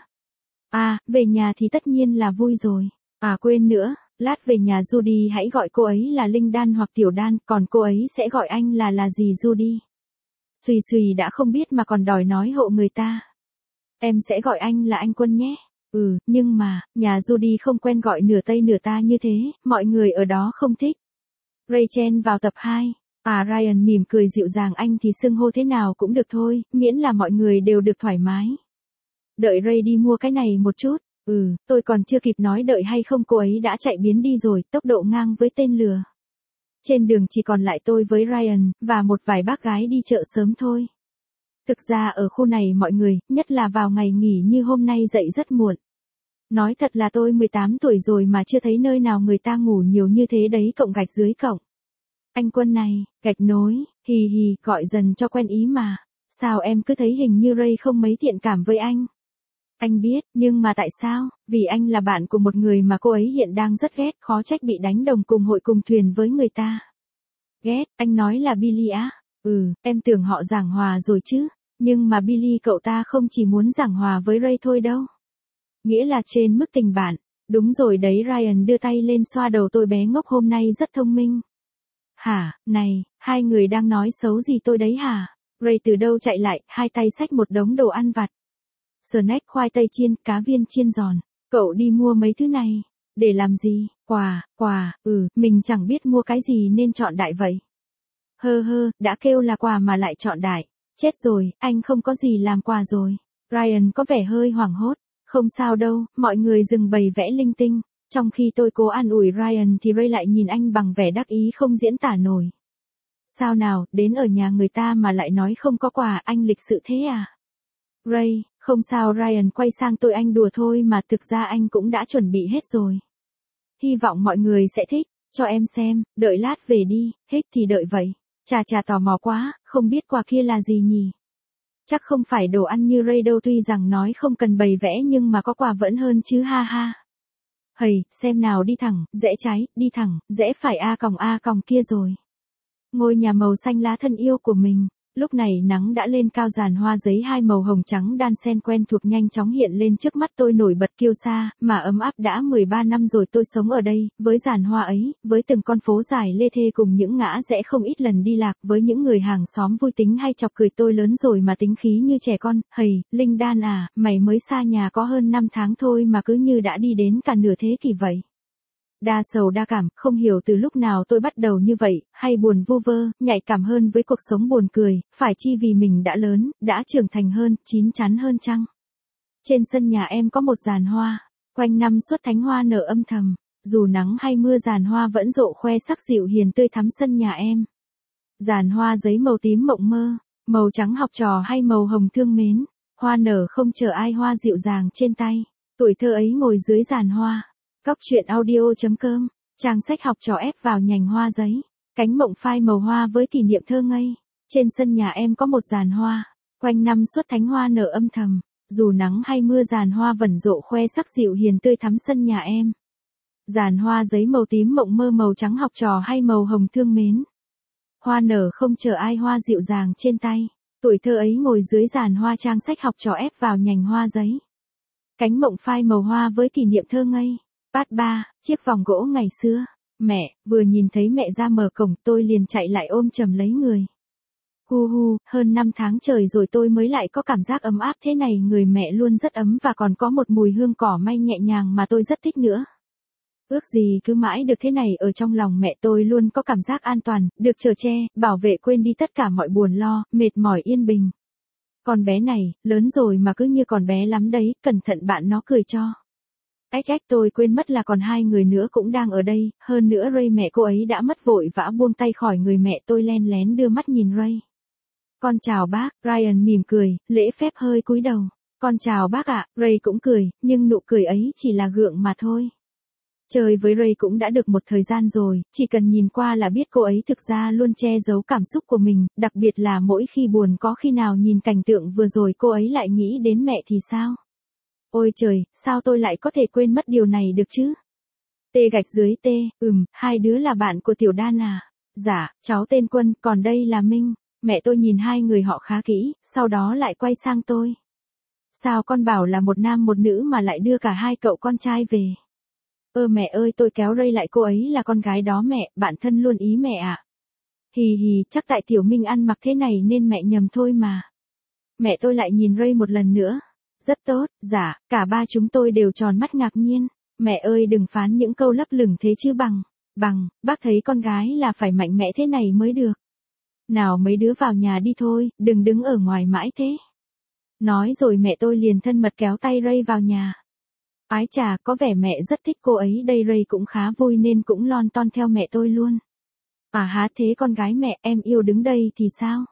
À, về nhà thì tất nhiên là vui rồi. À quên nữa, lát về nhà Judy hãy gọi cô ấy là Linh Đan hoặc Tiểu Đan, còn cô ấy sẽ gọi anh là là gì Judy. Xùy xùy đã không biết mà còn đòi nói hộ người ta. Em sẽ gọi anh là anh Quân nhé. Ừ, nhưng mà, nhà Judy không quen gọi nửa Tây nửa ta như thế, mọi người ở đó không thích. Rachel vào tập hai. À Ryan mỉm cười dịu dàng, anh thì xưng hô thế nào cũng được thôi, miễn là mọi người đều được thoải mái. Đợi Ray đi mua cái này một chút. Ừ, tôi còn chưa kịp nói đợi hay không cô ấy đã chạy biến đi rồi, tốc độ ngang với tên lừa. Trên đường chỉ còn lại tôi với Ryan, và một vài bác gái đi chợ sớm thôi. Thực ra ở khu này mọi người, nhất là vào ngày nghỉ như hôm nay dậy rất muộn. Nói thật là tôi mười tám tuổi rồi mà chưa thấy nơi nào người ta ngủ nhiều như thế đấy, cộng gạch dưới cộng. Anh Quân này, gạch nối, hì hì, gọi dần cho quen ý mà. Sao em cứ thấy hình như Ray không mấy thiện cảm với anh? Anh biết, nhưng mà tại sao? Vì anh là bạn của một người mà cô ấy hiện đang rất ghét, khó trách bị đánh đồng cùng hội cùng thuyền với người ta. Ghét, anh nói là Billy á? Ừ, em tưởng họ giảng hòa rồi chứ. Nhưng mà Billy cậu ta không chỉ muốn giảng hòa với Ray thôi đâu. Nghĩa là trên mức tình bạn. Đúng rồi đấy, Ryan đưa tay lên xoa đầu tôi, bé ngốc hôm nay rất thông minh. Hả, này, hai người đang nói xấu gì tôi đấy hả? Ray từ đâu chạy lại, hai tay xách một đống đồ ăn vặt. Snack, khoai tây chiên, cá viên chiên giòn. Cậu đi mua mấy thứ này. Để làm gì? Quà, quà, ừ, mình chẳng biết mua cái gì nên chọn đại vậy. Hơ hơ, đã kêu là quà mà lại chọn đại. Chết rồi, anh không có gì làm quà rồi. Ryan có vẻ hơi hoảng hốt. Không sao đâu, mọi người dừng bày vẽ linh tinh. Trong khi tôi cố an ủi Ryan thì Ray lại nhìn anh bằng vẻ đắc ý không diễn tả nổi. Sao nào, đến ở nhà người ta mà lại nói không có quà, anh lịch sự thế à? Ray, không sao. Ryan quay sang tôi, anh đùa thôi mà, thực ra anh cũng đã chuẩn bị hết rồi. Hy vọng mọi người sẽ thích, cho em xem, đợi lát về đi, thích thì đợi vậy. Chà chà, tò mò quá, không biết quà kia là gì nhỉ? Chắc không phải đồ ăn như Ray đâu, tuy rằng nói không cần bày vẽ nhưng mà có quà vẫn hơn chứ, ha ha. Hầy, xem nào, đi thẳng, rẽ trái, đi thẳng, rẽ phải, a còng a còng kia rồi. Ngôi nhà màu xanh lá thân yêu của mình. Lúc này nắng đã lên cao, giàn hoa giấy hai màu hồng trắng đan xen quen thuộc nhanh chóng hiện lên trước mắt tôi, nổi bật kiêu sa, mà ấm áp. Đã mười ba năm rồi tôi sống ở đây, với giàn hoa ấy, với từng con phố dài lê thê cùng những ngã rẽ không ít lần đi lạc, với những người hàng xóm vui tính hay chọc cười tôi lớn rồi mà tính khí như trẻ con. Hầy, Linh Đan à, mày mới xa nhà có hơn năm tháng thôi mà cứ như đã đi đến cả nửa thế kỷ vậy. Đa sầu đa cảm, không hiểu từ lúc nào tôi bắt đầu như vậy, hay buồn vu vơ, nhạy cảm hơn với cuộc sống, buồn cười, phải chi vì mình đã lớn, đã trưởng thành hơn, chín chắn hơn chăng? Trên sân nhà em có một giàn hoa, quanh năm suốt thánh hoa nở âm thầm, dù nắng hay mưa giàn hoa vẫn rộ khoe sắc dịu hiền tươi thắm sân nhà em. Giàn hoa giấy màu tím mộng mơ, màu trắng học trò hay màu hồng thương mến, hoa nở không chờ ai, hoa dịu dàng trên tay, tuổi thơ ấy ngồi dưới giàn hoa. Cóc truyện audio chấm com, trang sách học trò ép vào nhành hoa giấy, cánh mộng phai màu hoa với kỷ niệm thơ ngây. Trên sân nhà em có một giàn hoa, quanh năm suốt thánh hoa nở âm thầm, dù nắng hay mưa giàn hoa vẫn rộ khoe sắc dịu hiền tươi thắm sân nhà em. Giàn hoa giấy màu tím mộng mơ, màu trắng học trò hay màu hồng thương mến, hoa nở không chờ ai, hoa dịu dàng trên tay, tuổi thơ ấy ngồi dưới giàn hoa, trang sách học trò ép vào nhành hoa giấy, cánh mộng phai màu hoa với kỷ niệm thơ ngây. Part ba, chiếc vòng gỗ ngày xưa. Mẹ, vừa nhìn thấy mẹ ra mở cổng tôi liền chạy lại ôm chầm lấy người. Hu hu, hơn năm tháng trời rồi tôi mới lại có cảm giác ấm áp thế này, người mẹ luôn rất ấm và còn có một mùi hương cỏ may nhẹ nhàng mà tôi rất thích nữa. Ước gì cứ mãi được thế này, ở trong lòng mẹ tôi luôn có cảm giác an toàn, được chở che, bảo vệ, quên đi tất cả mọi buồn lo, mệt mỏi, yên bình. Con bé này, lớn rồi mà cứ như còn bé lắm đấy, cẩn thận bạn nó cười cho. Ách ách, tôi quên mất là còn hai người nữa cũng đang ở đây, hơn nữa Ray mẹ cô ấy đã mất, vội vã buông tay khỏi người mẹ tôi, len lén đưa mắt nhìn Ray. Con chào bác, Ryan mỉm cười, lễ phép hơi cúi đầu. Con chào bác ạ, Ray cũng cười, nhưng nụ cười ấy chỉ là gượng mà thôi. Chơi với Ray cũng đã được một thời gian rồi, chỉ cần nhìn qua là biết cô ấy thực ra luôn che giấu cảm xúc của mình, đặc biệt là mỗi khi buồn, có khi nào nhìn cảnh tượng vừa rồi cô ấy lại nghĩ đến mẹ thì sao? Ôi trời, sao tôi lại có thể quên mất điều này được chứ? T gạch dưới T, ừm, hai đứa là bạn của Tiểu Đan à? Dạ, cháu tên Quân, còn đây là Minh. Mẹ tôi nhìn hai người họ khá kỹ, sau đó lại quay sang tôi. Sao con bảo là một nam một nữ mà lại đưa cả hai cậu con trai về? Ơ mẹ ơi, tôi kéo Ray lại, cô ấy là con gái đó mẹ, bạn thân luôn ý mẹ ạ. Hì hì, chắc tại Tiểu Minh ăn mặc thế này nên mẹ nhầm thôi mà. Mẹ tôi lại nhìn Ray một lần nữa. Rất tốt, dạ, cả ba chúng tôi đều tròn mắt ngạc nhiên. Mẹ ơi, đừng phán những câu lấp lửng thế chứ bằng. Bằng, bác thấy con gái là phải mạnh mẽ thế này mới được. Nào mấy đứa vào nhà đi thôi, đừng đứng ở ngoài mãi thế. Nói rồi mẹ tôi liền thân mật kéo tay Ray vào nhà. Ái chà, có vẻ mẹ rất thích cô ấy đây, Ray cũng khá vui nên cũng lon ton theo mẹ tôi luôn. À há, thế con gái mẹ, em yêu đứng đây thì sao?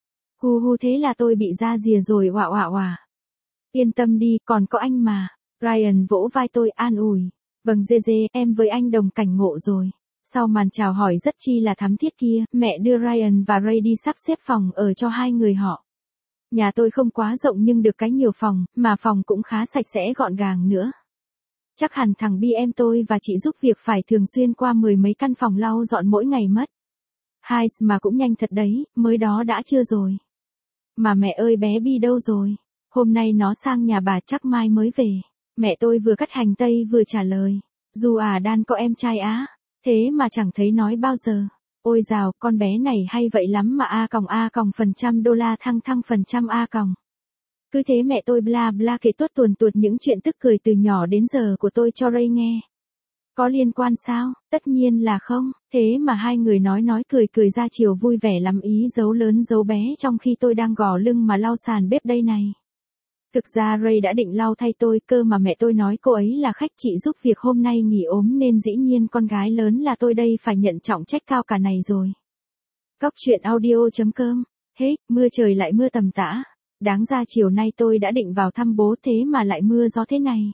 Hu hu, thế là tôi bị ra rìa rồi, oạ oạ oạ. Yên tâm đi, còn có anh mà. Ryan vỗ vai tôi an ủi. Vâng dê dê, em với anh đồng cảnh ngộ rồi. Sau màn chào hỏi rất chi là thắm thiết kia, mẹ đưa Ryan và Ray đi sắp xếp phòng ở cho hai người họ. Nhà tôi không quá rộng nhưng được cái nhiều phòng, mà phòng cũng khá sạch sẽ gọn gàng nữa. Chắc hẳn thằng Bi em tôi và chị giúp việc phải thường xuyên qua mười mấy căn phòng lau dọn mỗi ngày mất. Hai mà cũng nhanh thật đấy, mới đó đã chưa rồi. Mà mẹ ơi, bé Bi đâu rồi? Hôm nay nó sang nhà bà, chắc mai mới về. Mẹ tôi vừa cắt hành tây vừa trả lời. Dù à Đan có em trai á, thế mà chẳng thấy nói bao giờ. Ôi dào, con bé này hay vậy lắm mà, a còng a còng phần trăm đô la thăng thăng phần trăm a còng. Cứ thế mẹ tôi bla bla kể tuốt tuồn tuột những chuyện tức cười từ nhỏ đến giờ của tôi cho Ray nghe. Có liên quan sao? Tất nhiên là không, thế mà hai người nói nói cười cười ra chiều vui vẻ lắm, ý giấu lớn giấu bé trong khi tôi đang gò lưng mà lau sàn bếp đây này. Thực ra Ray đã định lau thay tôi cơ mà mẹ tôi nói cô ấy là khách, chị giúp việc hôm nay nghỉ ốm nên dĩ nhiên con gái lớn là tôi đây phải nhận trọng trách cao cả này rồi. Cóc truyện audio chấm com. Hết, mưa trời lại mưa tầm tã. Đáng ra chiều nay tôi đã định vào thăm bố thế mà lại mưa gió thế này.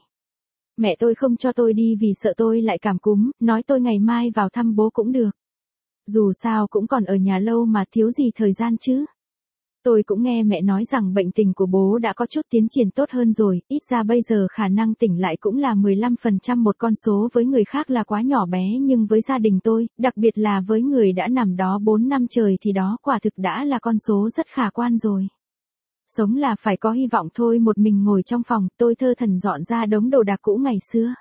Mẹ tôi không cho tôi đi vì sợ tôi lại cảm cúm, nói tôi ngày mai vào thăm bố cũng được. Dù sao cũng còn ở nhà lâu mà, thiếu gì thời gian chứ. Tôi cũng nghe mẹ nói rằng bệnh tình của bố đã có chút tiến triển tốt hơn rồi, ít ra bây giờ khả năng tỉnh lại cũng là mười lăm phần trăm, một con số với người khác là quá nhỏ bé nhưng với gia đình tôi, đặc biệt là với người đã nằm đó bốn năm trời thì đó quả thực đã là con số rất khả quan rồi. Sống là phải có hy vọng thôi. Một mình ngồi trong phòng, tôi thơ thẩn dọn ra đống đồ đạc cũ ngày xưa.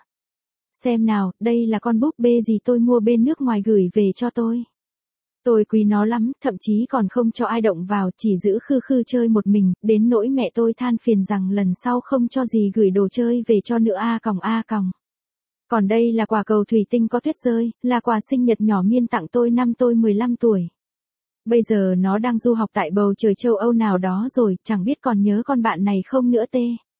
Xem nào, đây là con búp bê gì tôi mua bên nước ngoài gửi về cho tôi. Tôi quý nó lắm, thậm chí còn không cho ai động vào, chỉ giữ khư khư chơi một mình, đến nỗi mẹ tôi than phiền rằng lần sau không cho gì gửi đồ chơi về cho nữa, a còng a còng. Còn đây là quả cầu thủy tinh có tuyết rơi, là quà sinh nhật nhỏ Miên tặng tôi năm tôi mười lăm tuổi. Bây giờ nó đang du học tại bầu trời châu Âu nào đó rồi, chẳng biết còn nhớ con bạn này không nữa tê.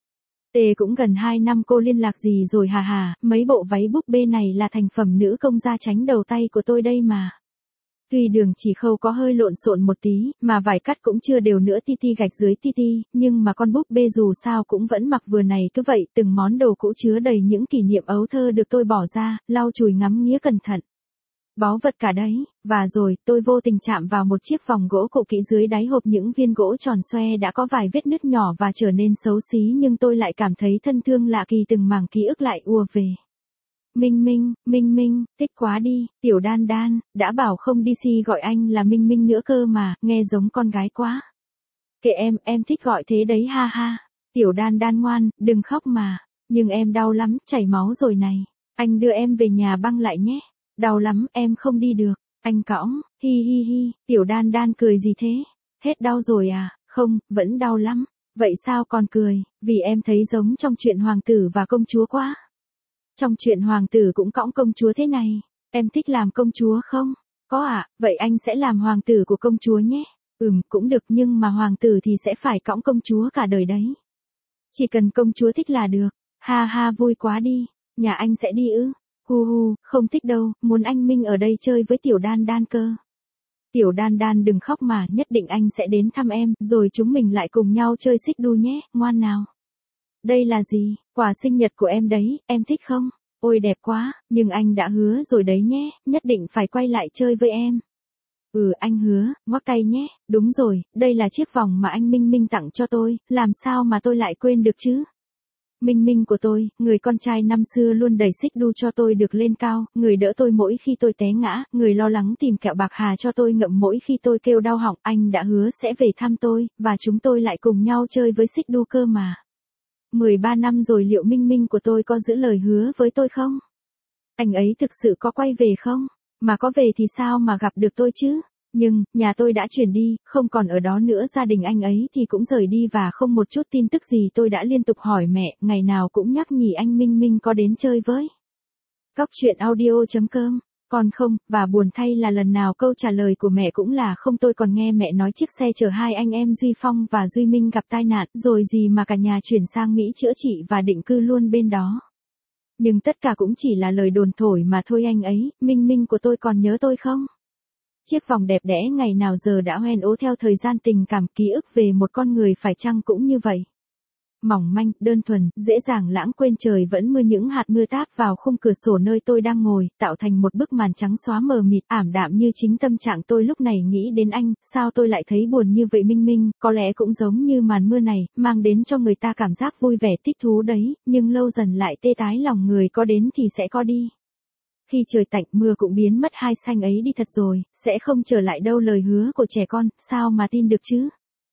Tê cũng gần hai năm cô liên lạc gì rồi hà hà, mấy bộ váy búp bê này là thành phẩm nữ công gia tránh đầu tay của tôi đây mà. Tuy đường chỉ khâu có hơi lộn xộn một tí, mà vải cắt cũng chưa đều nữa, ti ti gạch dưới ti ti, nhưng mà con búp bê dù sao cũng vẫn mặc vừa này cứ vậy, từng món đồ cũ chứa đầy những kỷ niệm ấu thơ được tôi bỏ ra, lau chùi ngắm nghía cẩn thận. Báu vật cả đấy, và rồi, tôi vô tình chạm vào một chiếc vòng gỗ cũ kỹ, dưới đáy hộp những viên gỗ tròn xoe đã có vài vết nứt nhỏ và trở nên xấu xí, nhưng tôi lại cảm thấy thân thương lạ kỳ, từng mảng ký ức lại ùa về. Minh Minh, Minh Minh, thích quá đi, Tiểu Đan Đan, đã bảo không đi si gọi anh là Minh Minh nữa cơ mà, nghe giống con gái quá. Kệ em, em thích gọi thế đấy ha ha. Tiểu Đan Đan ngoan, đừng khóc mà, nhưng em đau lắm, chảy máu rồi này. Anh đưa em về nhà băng lại nhé. Đau lắm, em không đi được. Anh cõng, hi hi hi, Tiểu Đan Đan cười gì thế? Hết đau rồi à? Không, vẫn đau lắm. Vậy sao còn cười? Vì em thấy giống trong chuyện hoàng tử và công chúa quá. Trong chuyện hoàng tử cũng cõng công chúa thế này. Em thích làm công chúa không? Có ạ, à, vậy anh sẽ làm hoàng tử của công chúa nhé. Ừm, cũng được nhưng mà hoàng tử thì sẽ phải cõng công chúa cả đời đấy. Chỉ cần công chúa thích là được. Ha ha vui quá đi. Nhà anh sẽ đi ư? Hu hu, không thích đâu, muốn anh Minh ở đây chơi với tiểu đan đan cơ. Tiểu đan đan đừng khóc mà, nhất định anh sẽ đến thăm em, rồi chúng mình lại cùng nhau chơi xích đu nhé, ngoan nào. Đây là gì? Quà sinh nhật của em đấy, em thích không? Ôi đẹp quá, nhưng anh đã hứa rồi đấy nhé, nhất định phải quay lại chơi với em. Ừ anh hứa, ngoắc tay nhé, đúng rồi, đây là chiếc vòng mà anh Minh Minh tặng cho tôi, làm sao mà tôi lại quên được chứ? Minh Minh của tôi, người con trai năm xưa luôn đẩy xích đu cho tôi được lên cao, người đỡ tôi mỗi khi tôi té ngã, người lo lắng tìm kẹo bạc hà cho tôi ngậm mỗi khi tôi kêu đau họng, anh đã hứa sẽ về thăm tôi, và chúng tôi lại cùng nhau chơi với xích đu cơ mà. mười ba năm rồi liệu Minh Minh của tôi có giữ lời hứa với tôi không? Anh ấy thực sự có quay về không? Mà có về thì sao mà gặp được tôi chứ? Nhưng, nhà tôi đã chuyển đi, không còn ở đó nữa, gia đình anh ấy thì cũng rời đi và không một chút tin tức gì. Tôi đã liên tục hỏi mẹ, ngày nào cũng nhắc nhỉ anh Minh Minh có đến chơi với. Cóc truyện audio chấm com, còn không, và buồn thay là lần nào câu trả lời của mẹ cũng là không. Tôi còn nghe mẹ nói chiếc xe chở hai anh em Duy Phong và Duy Minh gặp tai nạn, rồi gì mà cả nhà chuyển sang Mỹ chữa trị và định cư luôn bên đó. Nhưng tất cả cũng chỉ là lời đồn thổi mà thôi anh ấy, Minh Minh của tôi còn nhớ tôi không? Chiếc vòng đẹp đẽ ngày nào giờ đã hoen ố theo thời gian tình cảm, ký ức về một con người phải chăng cũng như vậy. Mỏng manh, đơn thuần, dễ dàng lãng quên, trời vẫn mưa, những hạt mưa táp vào khung cửa sổ nơi tôi đang ngồi, tạo thành một bức màn trắng xóa mờ mịt, ảm đạm như chính tâm trạng tôi lúc này. Nghĩ đến anh, sao tôi lại thấy buồn như vậy Minh Minh, có lẽ cũng giống như màn mưa này, mang đến cho người ta cảm giác vui vẻ thích thú đấy, nhưng lâu dần lại tê tái lòng người, có đến thì sẽ có đi. Khi trời tạnh mưa cũng biến mất, hai xanh ấy đi thật rồi, sẽ không trở lại đâu, lời hứa của trẻ con, sao mà tin được chứ?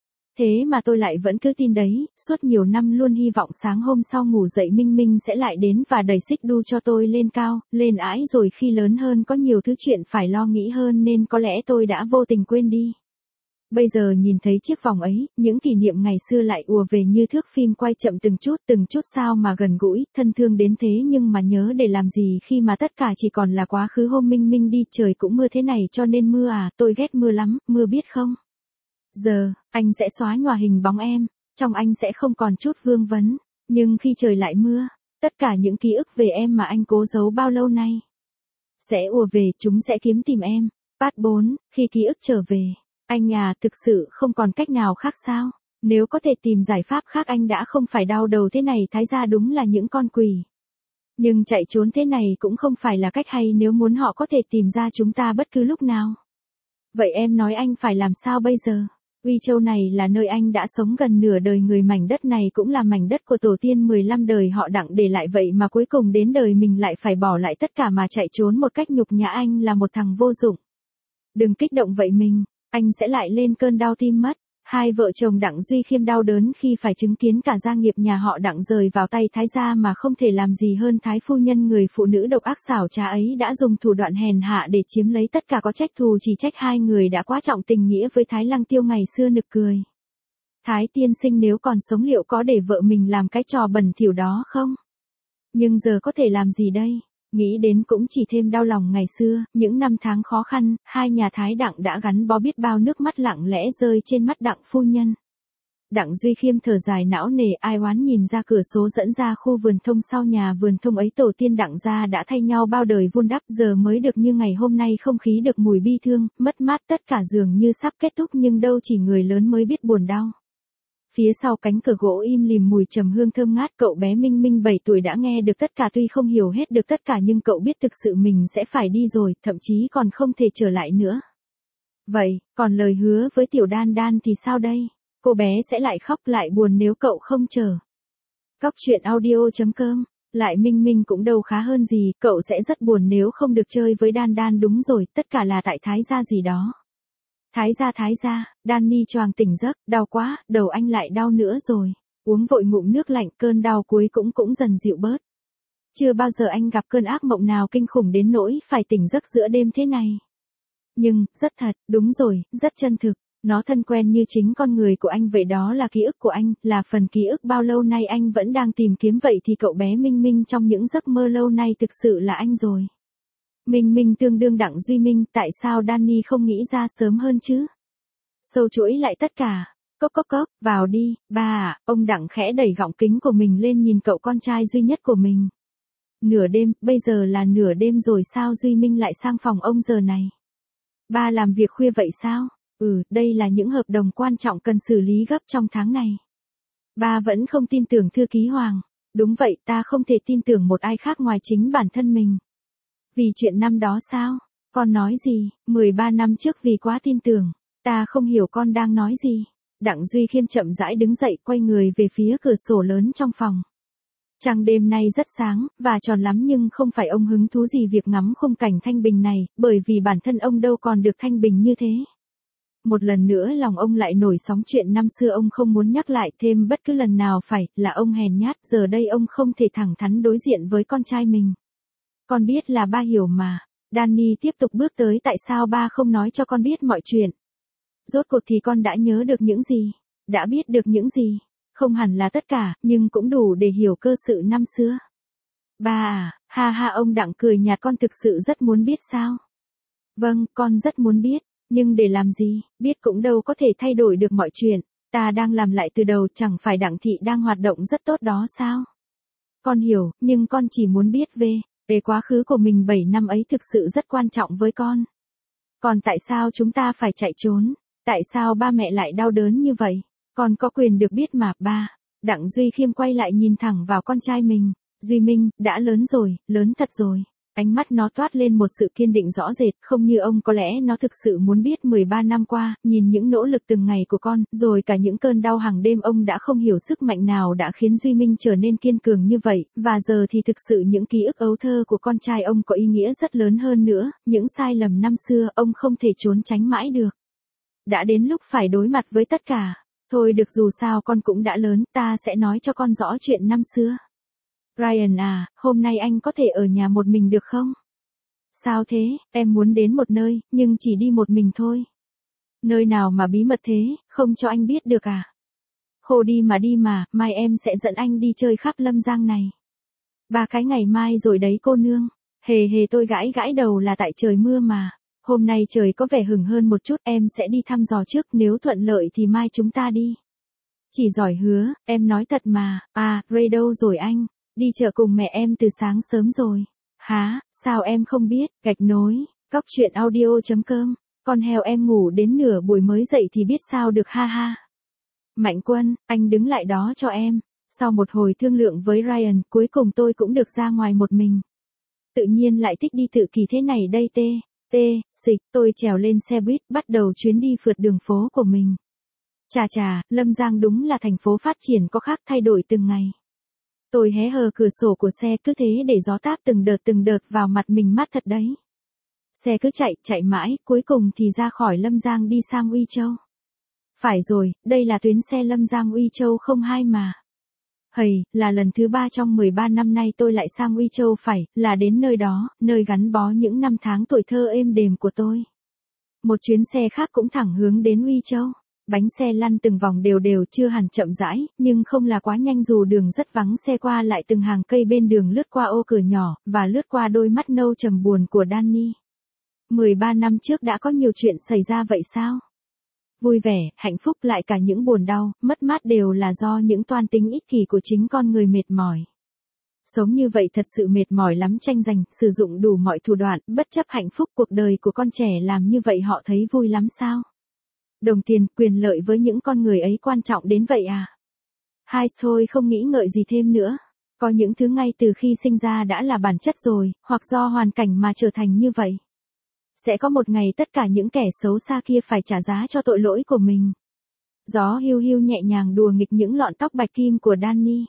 Thế mà tôi lại vẫn cứ tin đấy, suốt nhiều năm luôn hy vọng sáng hôm sau ngủ dậy Minh Minh sẽ lại đến và đẩy xích đu cho tôi lên cao, lên ải, rồi khi lớn hơn có nhiều thứ chuyện phải lo nghĩ hơn nên có lẽ tôi đã vô tình quên đi. Bây giờ nhìn thấy chiếc vòng ấy, những kỷ niệm ngày xưa lại ùa về như thước phim quay chậm từng chút từng chút, sao mà gần gũi, thân thương đến thế, nhưng mà nhớ để làm gì khi mà tất cả chỉ còn là quá khứ. Hôm Minh Minh đi trời cũng mưa thế này cho nên mưa à, tôi ghét mưa lắm, mưa biết không? Giờ, anh sẽ xóa nhòa hình bóng em, trong anh sẽ không còn chút vương vấn, nhưng khi trời lại mưa, tất cả những ký ức về em mà anh cố giấu bao lâu nay sẽ ùa về, chúng sẽ kiếm tìm em. Part bốn, khi ký ức trở về. Anh à, thực sự không còn cách nào khác sao? Nếu có thể tìm giải pháp khác anh đã không phải đau đầu thế này. Thái ra đúng là những con quỷ. Nhưng chạy trốn thế này cũng không phải là cách hay, nếu muốn họ có thể tìm ra chúng ta bất cứ lúc nào. Vậy em nói anh phải làm sao bây giờ? Uy Châu này là nơi anh đã sống gần nửa đời người, mảnh đất này cũng là mảnh đất của tổ tiên mười lăm đời họ đặng để lại, vậy mà cuối cùng đến đời mình lại phải bỏ lại tất cả mà chạy trốn một cách nhục nhã. Anh là một thằng vô dụng. Đừng kích động vậy mình. Anh sẽ lại lên cơn đau tim mất. Hai vợ chồng Đặng Duy Khiêm đau đớn khi phải chứng kiến cả gia nghiệp nhà họ Đặng rời vào tay Thái gia mà không thể làm gì hơn. Thái phu nhân, người phụ nữ độc ác xảo trá ấy, đã dùng thủ đoạn hèn hạ để chiếm lấy tất cả. Có trách thù chỉ trách hai người đã quá trọng tình nghĩa với Thái Lăng Tiêu ngày xưa. Nực cười. Thái tiên sinh nếu còn sống liệu có để vợ mình làm cái trò bẩn thỉu đó không? Nhưng giờ có thể làm gì đây? Nghĩ đến cũng chỉ thêm đau lòng. Ngày xưa, những năm tháng khó khăn, hai nhà Thái Đặng đã gắn bó, biết bao nước mắt lặng lẽ rơi trên mắt Đặng phu nhân. Đặng Duy Khiêm thở dài não nề, ai oán nhìn ra cửa sổ dẫn ra khu vườn thông sau nhà. Vườn thông ấy tổ tiên Đặng gia đã thay nhau bao đời vun đắp, giờ mới được như ngày hôm nay. Không khí được mùi bi thương, mất mát, tất cả dường như sắp kết thúc, nhưng đâu chỉ người lớn mới biết buồn đau. Phía sau cánh cửa gỗ im lìm mùi trầm hương thơm ngát, cậu bé Minh Minh bảy tuổi đã nghe được tất cả. Tuy không hiểu hết được tất cả nhưng cậu biết thực sự mình sẽ phải đi rồi, thậm chí còn không thể trở lại nữa. Vậy, còn lời hứa với tiểu đan đan thì sao đây? Cô bé sẽ lại khóc lại buồn nếu cậu không chờ. Cóc truyện audio chấm com. Lại Minh Minh cũng đâu khá hơn gì, cậu sẽ rất buồn nếu không được chơi với đan đan. Đúng rồi, tất cả là tại Thái gia gì đó. Thái gia Thái gia, Danny choàng tỉnh giấc, đau quá, đầu anh lại đau nữa rồi. Uống vội ngụm nước lạnh, cơn đau cuối cũng cũng dần dịu bớt. Chưa bao giờ anh gặp cơn ác mộng nào kinh khủng đến nỗi phải tỉnh giấc giữa đêm thế này. Nhưng, rất thật, đúng rồi, rất chân thực. Nó thân quen như chính con người của anh vậy, đó là ký ức của anh, là phần ký ức bao lâu nay anh vẫn đang tìm kiếm, vậy thì cậu bé Minh Minh trong những giấc mơ lâu nay thực sự là anh rồi. Minh Minh tương đương Đặng Duy Minh, tại sao Danny không nghĩ ra sớm hơn chứ? Sâu chuỗi lại tất cả. Cốc cốc cốc, vào đi, ba à, ông Đặng khẽ đẩy gọng kính của mình lên nhìn cậu con trai duy nhất của mình. Nửa đêm, bây giờ là nửa đêm rồi sao Duy Minh lại sang phòng ông giờ này? Ba làm việc khuya vậy sao? Ừ, đây là những hợp đồng quan trọng cần xử lý gấp trong tháng này. Ba vẫn không tin tưởng thư ký Hoàng. Đúng vậy, ta không thể tin tưởng một ai khác ngoài chính bản thân mình. Vì chuyện năm đó sao? Con nói gì? mười ba năm trước vì quá tin tưởng. Ta không hiểu con đang nói gì. Đặng Duy Khiêm chậm rãi đứng dậy, quay người về phía cửa sổ lớn trong phòng. Trăng đêm nay rất sáng, và tròn lắm, nhưng không phải ông hứng thú gì việc ngắm khung cảnh thanh bình này, bởi vì bản thân ông đâu còn được thanh bình như thế. Một lần nữa lòng ông lại nổi sóng, chuyện năm xưa ông không muốn nhắc lại thêm bất cứ lần nào, phải là ông hèn nhát, giờ đây ông không thể thẳng thắn đối diện với con trai mình. Con biết là ba hiểu mà. Danny tiếp tục bước tới, tại sao ba không nói cho con biết mọi chuyện? Rốt cuộc thì con đã nhớ được những gì? Đã biết được những gì? Không hẳn là tất cả, nhưng cũng đủ để hiểu cơ sự năm xưa. Ba à, ha ha, ông Đặng cười nhạt, con thực sự rất muốn biết sao? Vâng, con rất muốn biết, nhưng để làm gì, biết cũng đâu có thể thay đổi được mọi chuyện. Ta đang làm lại từ đầu, chẳng phải Đặng thị đang hoạt động rất tốt đó sao? Con hiểu, nhưng con chỉ muốn biết về, về quá khứ của mình bảy năm ấy thực sự rất quan trọng với con. Còn tại sao chúng ta phải chạy trốn? Tại sao ba mẹ lại đau đớn như vậy? Con có quyền được biết mà, ba. Đặng Duy Khiêm quay lại nhìn thẳng vào con trai mình. Duy Minh, đã lớn rồi, lớn thật rồi. Ánh mắt nó toát lên một sự kiên định rõ rệt, không như ông, có lẽ nó thực sự muốn biết mười ba năm qua, nhìn những nỗ lực từng ngày của con, rồi cả những cơn đau hàng đêm, ông đã không hiểu sức mạnh nào đã khiến Duy Minh trở nên kiên cường như vậy, và giờ thì thực sự những ký ức ấu thơ của con trai ông có ý nghĩa rất lớn hơn nữa, những sai lầm năm xưa ông không thể trốn tránh mãi được. Đã đến lúc phải đối mặt với tất cả. Thôi được, dù sao con cũng đã lớn, ta sẽ nói cho con rõ chuyện năm xưa. Ryan à, hôm nay anh có thể ở nhà một mình được không? Sao thế, em muốn đến một nơi, nhưng chỉ đi một mình thôi. Nơi nào mà bí mật thế, không cho anh biết được à? Khô đi mà đi mà, mai em sẽ dẫn anh đi chơi khắp Lâm Giang này. Ba cái ngày mai rồi đấy cô nương. Hề hề, tôi gãi gãi đầu, là tại trời mưa mà. Hôm nay trời có vẻ hửng hơn một chút, em sẽ đi thăm dò trước, nếu thuận lợi thì mai chúng ta đi. Chỉ giỏi hứa, em nói thật mà. À, Ray đâu rồi anh? Đi chợ cùng mẹ em từ sáng sớm rồi. Hả, sao em không biết? Gạch nối, cóc truyện audio chấm com. Con heo em ngủ đến nửa buổi mới dậy thì biết sao được, ha ha. Mạnh Quân, anh đứng lại đó cho em. Sau một hồi thương lượng với Ryan, cuối cùng tôi cũng được ra ngoài một mình. Tự nhiên lại thích đi tự kỳ thế này đây tê. Tê, xịch, tôi trèo lên xe buýt, bắt đầu chuyến đi phượt đường phố của mình. Chà chà, Lâm Giang đúng là thành phố phát triển có khác thay đổi từng ngày. Tôi hé hờ cửa sổ của xe, cứ thế để gió táp từng đợt từng đợt vào mặt mình, mát thật đấy. Xe cứ chạy, chạy mãi, cuối cùng thì ra khỏi Lâm Giang đi sang Uy Châu. Phải rồi, đây là tuyến xe Lâm Giang Uy Châu không hai mà. Hầy, là lần thứ ba trong mười ba năm nay tôi lại sang Uy Châu, phải, là đến nơi đó, nơi gắn bó những năm tháng tuổi thơ êm đềm của tôi. Một chuyến xe khác cũng thẳng hướng đến Uy Châu. Bánh xe lăn từng vòng đều đều, chưa hẳn chậm rãi, nhưng không là quá nhanh dù đường rất vắng, xe qua lại từng hàng cây bên đường, lướt qua ô cửa nhỏ, và lướt qua đôi mắt nâu trầm buồn của Danny. mười ba năm trước đã có nhiều chuyện xảy ra vậy sao? Vui vẻ, hạnh phúc, lại cả những buồn đau, mất mát đều là do những toan tính ích kỷ của chính con người mệt mỏi. Sống như vậy thật sự mệt mỏi lắm, tranh giành, sử dụng đủ mọi thủ đoạn, bất chấp hạnh phúc cuộc đời của con trẻ, làm như vậy họ thấy vui lắm sao? Đồng tiền, quyền lợi với những con người ấy quan trọng đến vậy à? Hai, thôi không nghĩ ngợi gì thêm nữa. Có những thứ ngay từ khi sinh ra đã là bản chất rồi, hoặc do hoàn cảnh mà trở thành như vậy. Sẽ có một ngày tất cả những kẻ xấu xa kia phải trả giá cho tội lỗi của mình. Gió hiu hiu nhẹ nhàng đùa nghịch những lọn tóc bạch kim của Danny.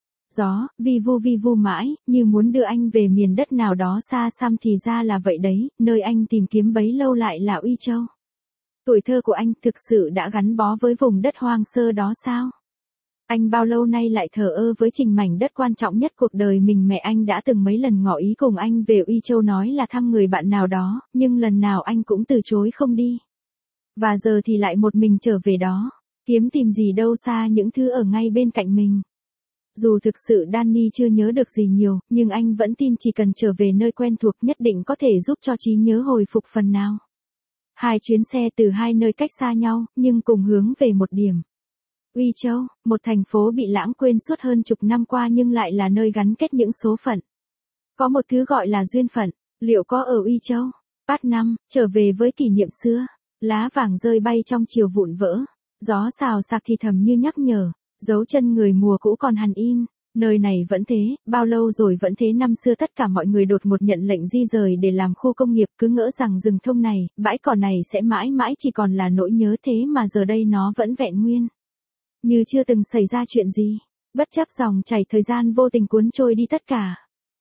Gió, vi vu vi vu mãi, như muốn đưa anh về miền đất nào đó xa xăm, thì ra là vậy đấy, nơi anh tìm kiếm bấy lâu lại là Uy Châu. Tuổi thơ của anh thực sự đã gắn bó với vùng đất hoang sơ đó sao? Anh bao lâu nay lại thờ ơ với trình mảnh đất quan trọng nhất cuộc đời mình? Mẹ anh đã từng mấy lần ngỏ ý cùng anh về Uy Châu, nói là thăm người bạn nào đó, nhưng lần nào anh cũng từ chối không đi. Và giờ thì lại một mình trở về đó. Kiếm tìm gì đâu xa những thứ ở ngay bên cạnh mình. Dù thực sự Danny chưa nhớ được gì nhiều, nhưng anh vẫn tin chỉ cần trở về nơi quen thuộc nhất định có thể giúp cho trí nhớ hồi phục phần nào. Hai chuyến xe từ hai nơi cách xa nhau, nhưng cùng hướng về một điểm. Uy Châu, một thành phố bị lãng quên suốt hơn chục năm qua nhưng lại là nơi gắn kết những số phận. Có một thứ gọi là duyên phận, liệu có ở Uy Châu? Part năm, trở về với kỷ niệm xưa. Lá vàng rơi bay trong chiều vụn vỡ. Gió xào xạc thì thầm như nhắc nhở. Dấu chân người mùa cũ còn hằn in. Nơi này vẫn thế, bao lâu rồi vẫn thế. Năm xưa tất cả mọi người đột một nhận lệnh di rời để làm khu công nghiệp, cứ ngỡ rằng rừng thông này, bãi cỏ này sẽ mãi mãi chỉ còn là nỗi nhớ, thế mà giờ đây nó vẫn vẹn nguyên. Như chưa từng xảy ra chuyện gì, bất chấp dòng chảy thời gian vô tình cuốn trôi đi tất cả.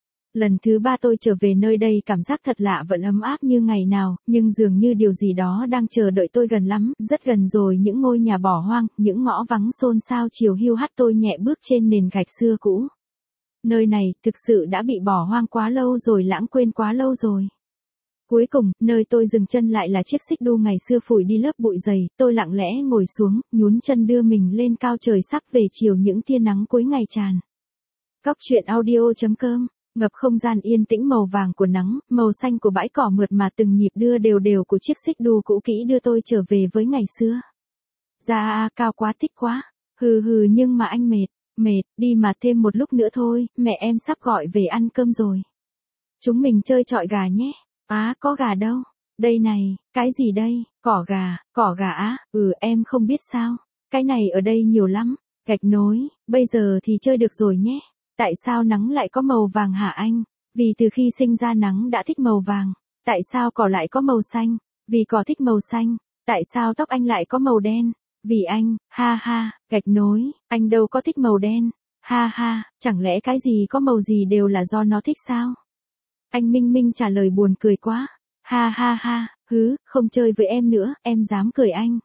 Lần thứ ba tôi trở về nơi đây, cảm giác thật lạ, vẫn ấm áp như ngày nào, nhưng dường như điều gì đó đang chờ đợi tôi gần lắm, rất gần rồi. Những ngôi nhà bỏ hoang, những ngõ vắng xôn xao chiều hiu hắt, tôi nhẹ bước trên nền gạch xưa cũ. Nơi này, thực sự đã bị bỏ hoang quá lâu rồi, lãng quên quá lâu rồi. Cuối cùng, nơi tôi dừng chân lại là chiếc xích đu ngày xưa phủi đi lớp bụi dày, tôi lặng lẽ ngồi xuống, nhún chân đưa mình lên cao, trời sắp về chiều, những tia nắng cuối ngày tràn. Cóc truyện audio chấm com ngập không gian yên tĩnh, màu vàng của nắng, màu xanh của bãi cỏ mượt mà, từng nhịp đưa đều đều của chiếc xích đu cũ kỹ đưa tôi trở về với ngày xưa. Dạ à, cao quá, thích quá. Hừ hừ, nhưng mà anh mệt, mệt, đi mà thêm một lúc nữa thôi, mẹ em sắp gọi về ăn cơm rồi. Chúng mình chơi chọi gà nhé. Á, có gà đâu? Đây này, cái gì đây? Cỏ gà, cỏ gà á, ừ em không biết sao. Cái này ở đây nhiều lắm. Gạch nối, bây giờ thì chơi được rồi nhé. Tại sao nắng lại có màu vàng hả anh? Vì từ khi sinh ra nắng đã thích màu vàng. Tại sao cỏ lại có màu xanh? Vì cỏ thích màu xanh. Tại sao tóc anh lại có màu đen? Vì anh, ha ha, gạch nối, anh đâu có thích màu đen. Ha ha, chẳng lẽ cái gì có màu gì đều là do nó thích sao? Anh Minh Minh trả lời buồn cười quá. Ha ha ha, hứ, không chơi với em nữa, em dám cười anh.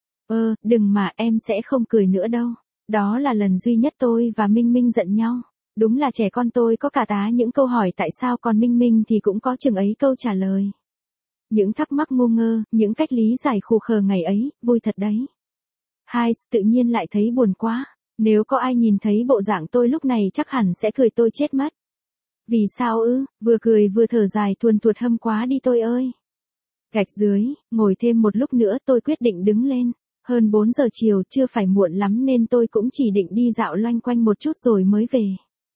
Ơ, đừng mà, em sẽ không cười nữa đâu. Đó là lần duy nhất tôi và Minh Minh giận nhau. Đúng là trẻ con, tôi có cả tá những câu hỏi tại sao, còn Minh Minh thì cũng có chừng ấy câu trả lời. Những thắc mắc ngu ngơ, những cách lý giải khù khờ ngày ấy, vui thật đấy. Hai, tự nhiên lại thấy buồn quá. Nếu có ai nhìn thấy bộ dạng tôi lúc này chắc hẳn sẽ cười tôi chết mất. Vì sao ư? Vừa cười vừa thở dài thuần tuột, hâm quá đi tôi ơi. Gạch dưới, ngồi thêm một lúc nữa, tôi quyết định đứng lên. Hơn bốn giờ chiều, chưa phải muộn lắm nên tôi cũng chỉ định đi dạo loanh quanh một chút rồi mới về.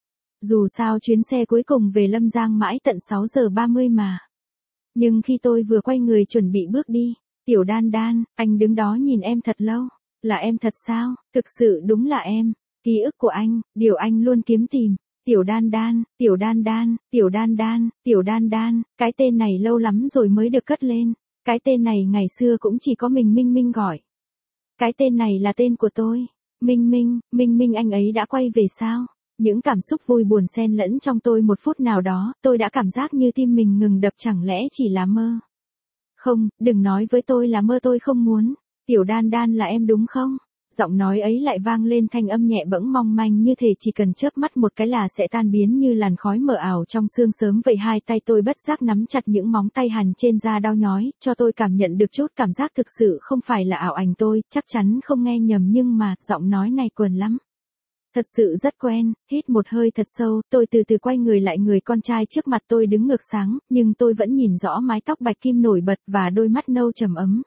Dù sao chuyến xe cuối cùng về Lâm Giang mãi tận sáu giờ ba mươi mà. Nhưng khi tôi vừa quay người chuẩn bị bước đi, Tiểu Đan Đan, anh đứng đó nhìn em thật lâu. Là em thật sao? Thực sự đúng là em. Ký ức của anh, điều anh luôn kiếm tìm. Tiểu Đan Đan, Tiểu Đan Đan, Tiểu Đan Đan, Tiểu Đan Đan, cái tên này lâu lắm rồi mới được cất lên. Cái tên này ngày xưa cũng chỉ có mình Minh Minh gọi. Cái tên này là tên của tôi. Minh Minh, Minh Minh, anh ấy đã quay về sao? Những cảm xúc vui buồn xen lẫn trong tôi, một phút nào đó, tôi đã cảm giác như tim mình ngừng đập, chẳng lẽ chỉ là mơ? Không, đừng nói với tôi là mơ, tôi không muốn. Tiểu Đan Đan là em đúng không? Giọng nói ấy lại vang lên, thanh âm nhẹ bẫng mong manh như thể chỉ cần chớp mắt một cái là sẽ tan biến như làn khói mờ ảo trong sương sớm vậy. Hai tay tôi bất giác nắm chặt những móng tay hằn trên da đau nhói, cho tôi cảm nhận được chút cảm giác thực sự không phải là ảo ảnh. Tôi chắc chắn không nghe nhầm, nhưng mà giọng nói này quần lắm. Thật sự rất quen. Hít một hơi thật sâu, tôi từ từ quay người lại, người con trai trước mặt tôi đứng ngược sáng, nhưng tôi vẫn nhìn rõ mái tóc bạch kim nổi bật và đôi mắt nâu trầm ấm.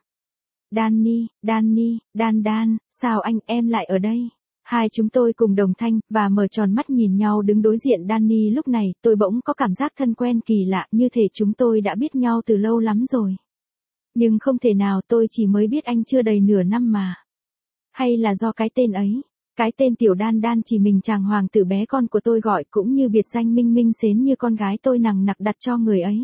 Danny, Danny, Đan Đan, sao anh, em lại ở đây? Hai chúng tôi cùng đồng thanh, và mở tròn mắt nhìn nhau đứng đối diện. Danny lúc này, tôi bỗng có cảm giác thân quen kỳ lạ, như thể chúng tôi đã biết nhau từ lâu lắm rồi. Nhưng không thể nào, tôi chỉ mới biết anh chưa đầy nửa năm mà. Hay là do cái tên ấy? Cái tên Tiểu Đan Đan chỉ mình chàng hoàng tử bé con của tôi gọi, cũng như biệt danh Minh Minh xến như con gái tôi nằng nặc đặt cho người ấy.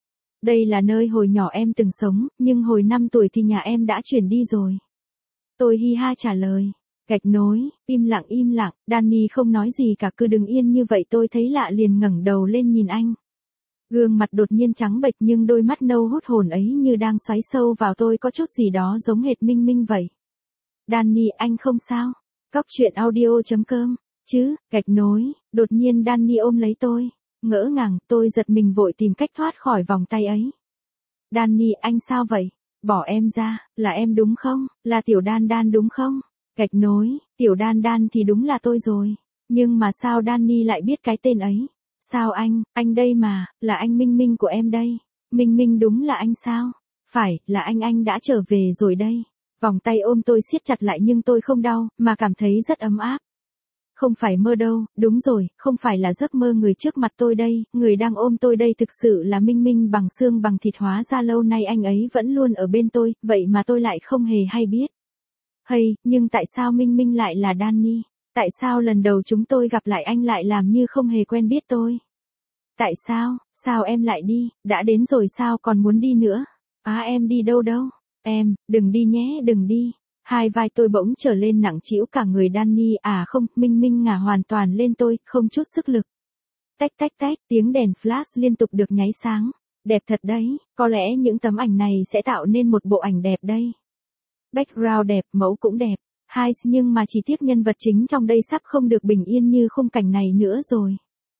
Đây là nơi hồi nhỏ em từng sống, nhưng hồi năm tuổi thì nhà em đã chuyển đi rồi. Tôi hi ha trả lời. Gạch nối, im lặng im lặng, Danny không nói gì cả, cứ đứng yên như vậy. Tôi thấy lạ liền ngẩng đầu lên nhìn anh. Gương mặt đột nhiên trắng bệch, nhưng đôi mắt nâu hút hồn ấy như đang xoáy sâu vào tôi, có chút gì đó giống hệt Minh Minh vậy. Danny, anh không sao? Cóc truyện audio chấm com, chứ, gạch nối, đột nhiên Danny ôm lấy tôi. Ngỡ ngàng, tôi giật mình vội tìm cách thoát khỏi vòng tay ấy. Danny, anh sao vậy? Bỏ em ra, là em đúng không? Là Tiểu Đan Đan đúng không? Gạch nối, Tiểu Đan Đan thì đúng là tôi rồi. Nhưng mà sao Danny lại biết cái tên ấy? Sao anh, anh đây mà, là anh Minh Minh của em đây. Minh Minh đúng là anh sao? Phải, là anh anh đã trở về rồi đây. Vòng tay ôm tôi siết chặt lại nhưng tôi không đau, mà cảm thấy rất ấm áp. Không phải mơ đâu, đúng rồi, không phải là giấc mơ người trước mặt tôi đây, người đang ôm tôi đây thực sự là Minh Minh bằng xương bằng thịt, hóa ra lâu nay anh ấy vẫn luôn ở bên tôi, vậy mà tôi lại không hề hay biết. Hay, nhưng tại sao Minh Minh lại là Danny? Tại sao lần đầu chúng tôi gặp lại anh lại làm như không hề quen biết tôi? Tại sao, sao em lại đi, đã đến rồi sao còn muốn đi nữa? À em đi đâu đâu? Em, đừng đi nhé, đừng đi. Hai vai tôi bỗng trở lên nặng trĩu cả người. Danny à không, Minh Minh ngả hoàn toàn lên tôi, không chút sức lực. Tách tách tách, tiếng đèn flash liên tục được nháy sáng. Đẹp thật đấy, có lẽ những tấm ảnh này sẽ tạo nên một bộ ảnh đẹp đây. Background đẹp, mẫu cũng đẹp. Hai, nhưng mà chỉ tiếc nhân vật chính trong đây sắp không được bình yên như khung cảnh này nữa rồi.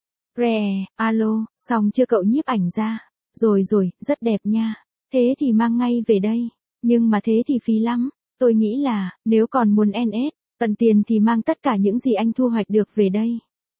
Re, alo, xong chưa cậu nhiếp ảnh ra? Rồi rồi, rất đẹp nha. Thế thì mang ngay về đây. Nhưng mà thế thì phí lắm. Tôi nghĩ là, nếu còn muốn en ét, cần tiền thì mang tất cả những gì anh thu hoạch được về đây.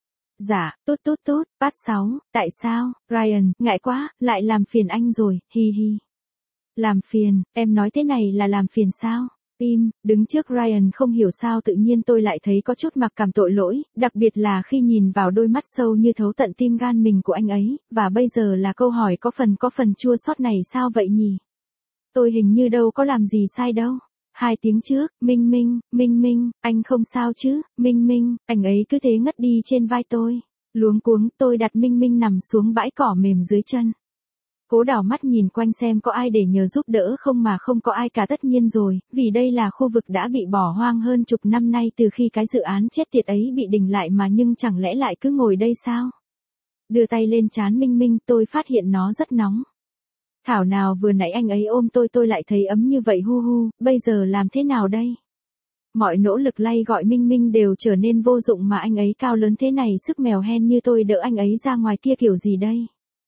Dạ, tốt tốt tốt, part sáu, tại sao, Ryan, ngại quá, lại làm phiền anh rồi, hi hi. Làm phiền, em nói thế này là làm phiền sao? Tim, đứng trước Ryan không hiểu sao tự nhiên tôi lại thấy có chút mặc cảm tội lỗi, đặc biệt là khi nhìn vào đôi mắt sâu như thấu tận tim gan mình của anh ấy, và bây giờ là câu hỏi có phần có phần chua xót này sao vậy nhỉ? Tôi hình như đâu có làm gì sai đâu. Hai tiếng trước, Minh Minh, Minh Minh, anh không sao chứ, Minh Minh, anh ấy cứ thế ngất đi trên vai tôi. Luống cuống, tôi đặt Minh Minh nằm xuống bãi cỏ mềm dưới chân. Cố đảo mắt nhìn quanh xem có ai để nhờ giúp đỡ không mà không có ai cả, tất nhiên rồi, vì đây là khu vực đã bị bỏ hoang hơn chục năm nay từ khi cái dự án chết tiệt ấy bị đình lại mà, nhưng chẳng lẽ lại cứ ngồi đây sao? Đưa tay lên trán Minh Minh, tôi phát hiện nó rất nóng. Thảo nào vừa nãy anh ấy ôm tôi tôi lại thấy ấm như vậy, hu hu, bây giờ làm thế nào đây? Mọi nỗ lực lay gọi Minh Minh đều trở nên vô dụng mà anh ấy cao lớn thế này, sức mèo hen như tôi đỡ anh ấy ra ngoài kia kiểu gì đây?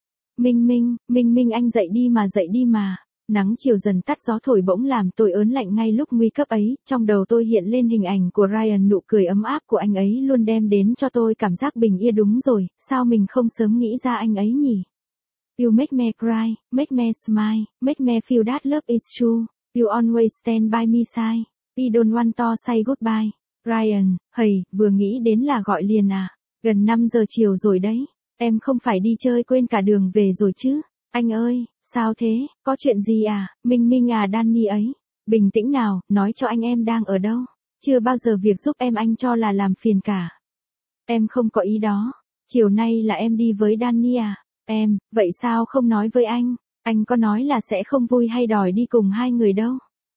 Minh Minh, Minh Minh anh dậy đi mà, dậy đi mà. Nắng chiều dần tắt, gió thổi bỗng làm tôi ớn lạnh ngay lúc nguy cấp ấy, trong đầu tôi hiện lên hình ảnh của Ryan, nụ cười ấm áp của anh ấy luôn đem đến cho tôi cảm giác bình yên. Đúng rồi, sao mình không sớm nghĩ ra anh ấy nhỉ? You make me cry, make me smile, make me feel that love is true. You always stand by me side. We don't want to say goodbye. Ryan, hầy, vừa nghĩ đến là gọi liền à. Gần năm giờ chiều rồi đấy. Em không phải đi chơi quên cả đường về rồi chứ? Anh ơi, sao thế, có chuyện gì à? Minh Minh à, Danny ấy. Bình tĩnh nào, nói cho anh em đang ở đâu. Chưa bao giờ việc giúp em anh cho là làm phiền cả. Em không có ý đó. Chiều nay là em đi với Danny à? Em, vậy sao không nói với anh? Anh có nói là sẽ không vui hay đòi đi cùng hai người đâu.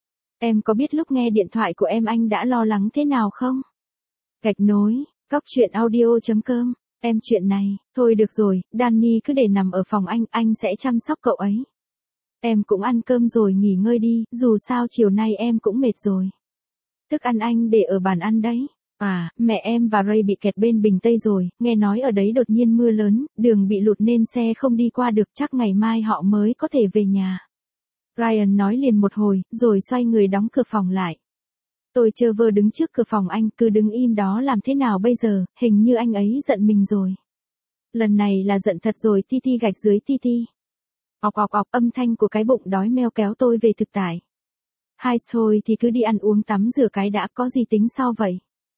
Em có biết lúc nghe điện thoại của em anh đã lo lắng thế nào không? Gạch nối, cóc truyện audio chấm com. Em chuyện này, thôi được rồi, Danny cứ để nằm ở phòng anh, anh sẽ chăm sóc cậu ấy. Em cũng ăn cơm rồi, nghỉ ngơi đi, dù sao chiều nay em cũng mệt rồi. Thức ăn anh để ở bàn ăn đấy. À, mẹ em và Ray bị kẹt bên Bình Tây rồi, nghe nói ở đấy đột nhiên mưa lớn, đường bị lụt nên xe không đi qua được, chắc ngày mai họ mới có thể về nhà. Ryan nói liền một hồi, rồi xoay người đóng cửa phòng lại. Tôi chơ vơ đứng trước cửa phòng anh, cứ đứng im đó làm thế nào bây giờ, hình như anh ấy giận mình rồi. Lần này là giận thật rồi, ti ti gạch dưới ti ti. Ọc ọc ọc, âm thanh của cái bụng đói meo kéo tôi về thực tại. Hai, thôi thì cứ đi ăn uống tắm rửa cái đã, có gì tính sau vậy.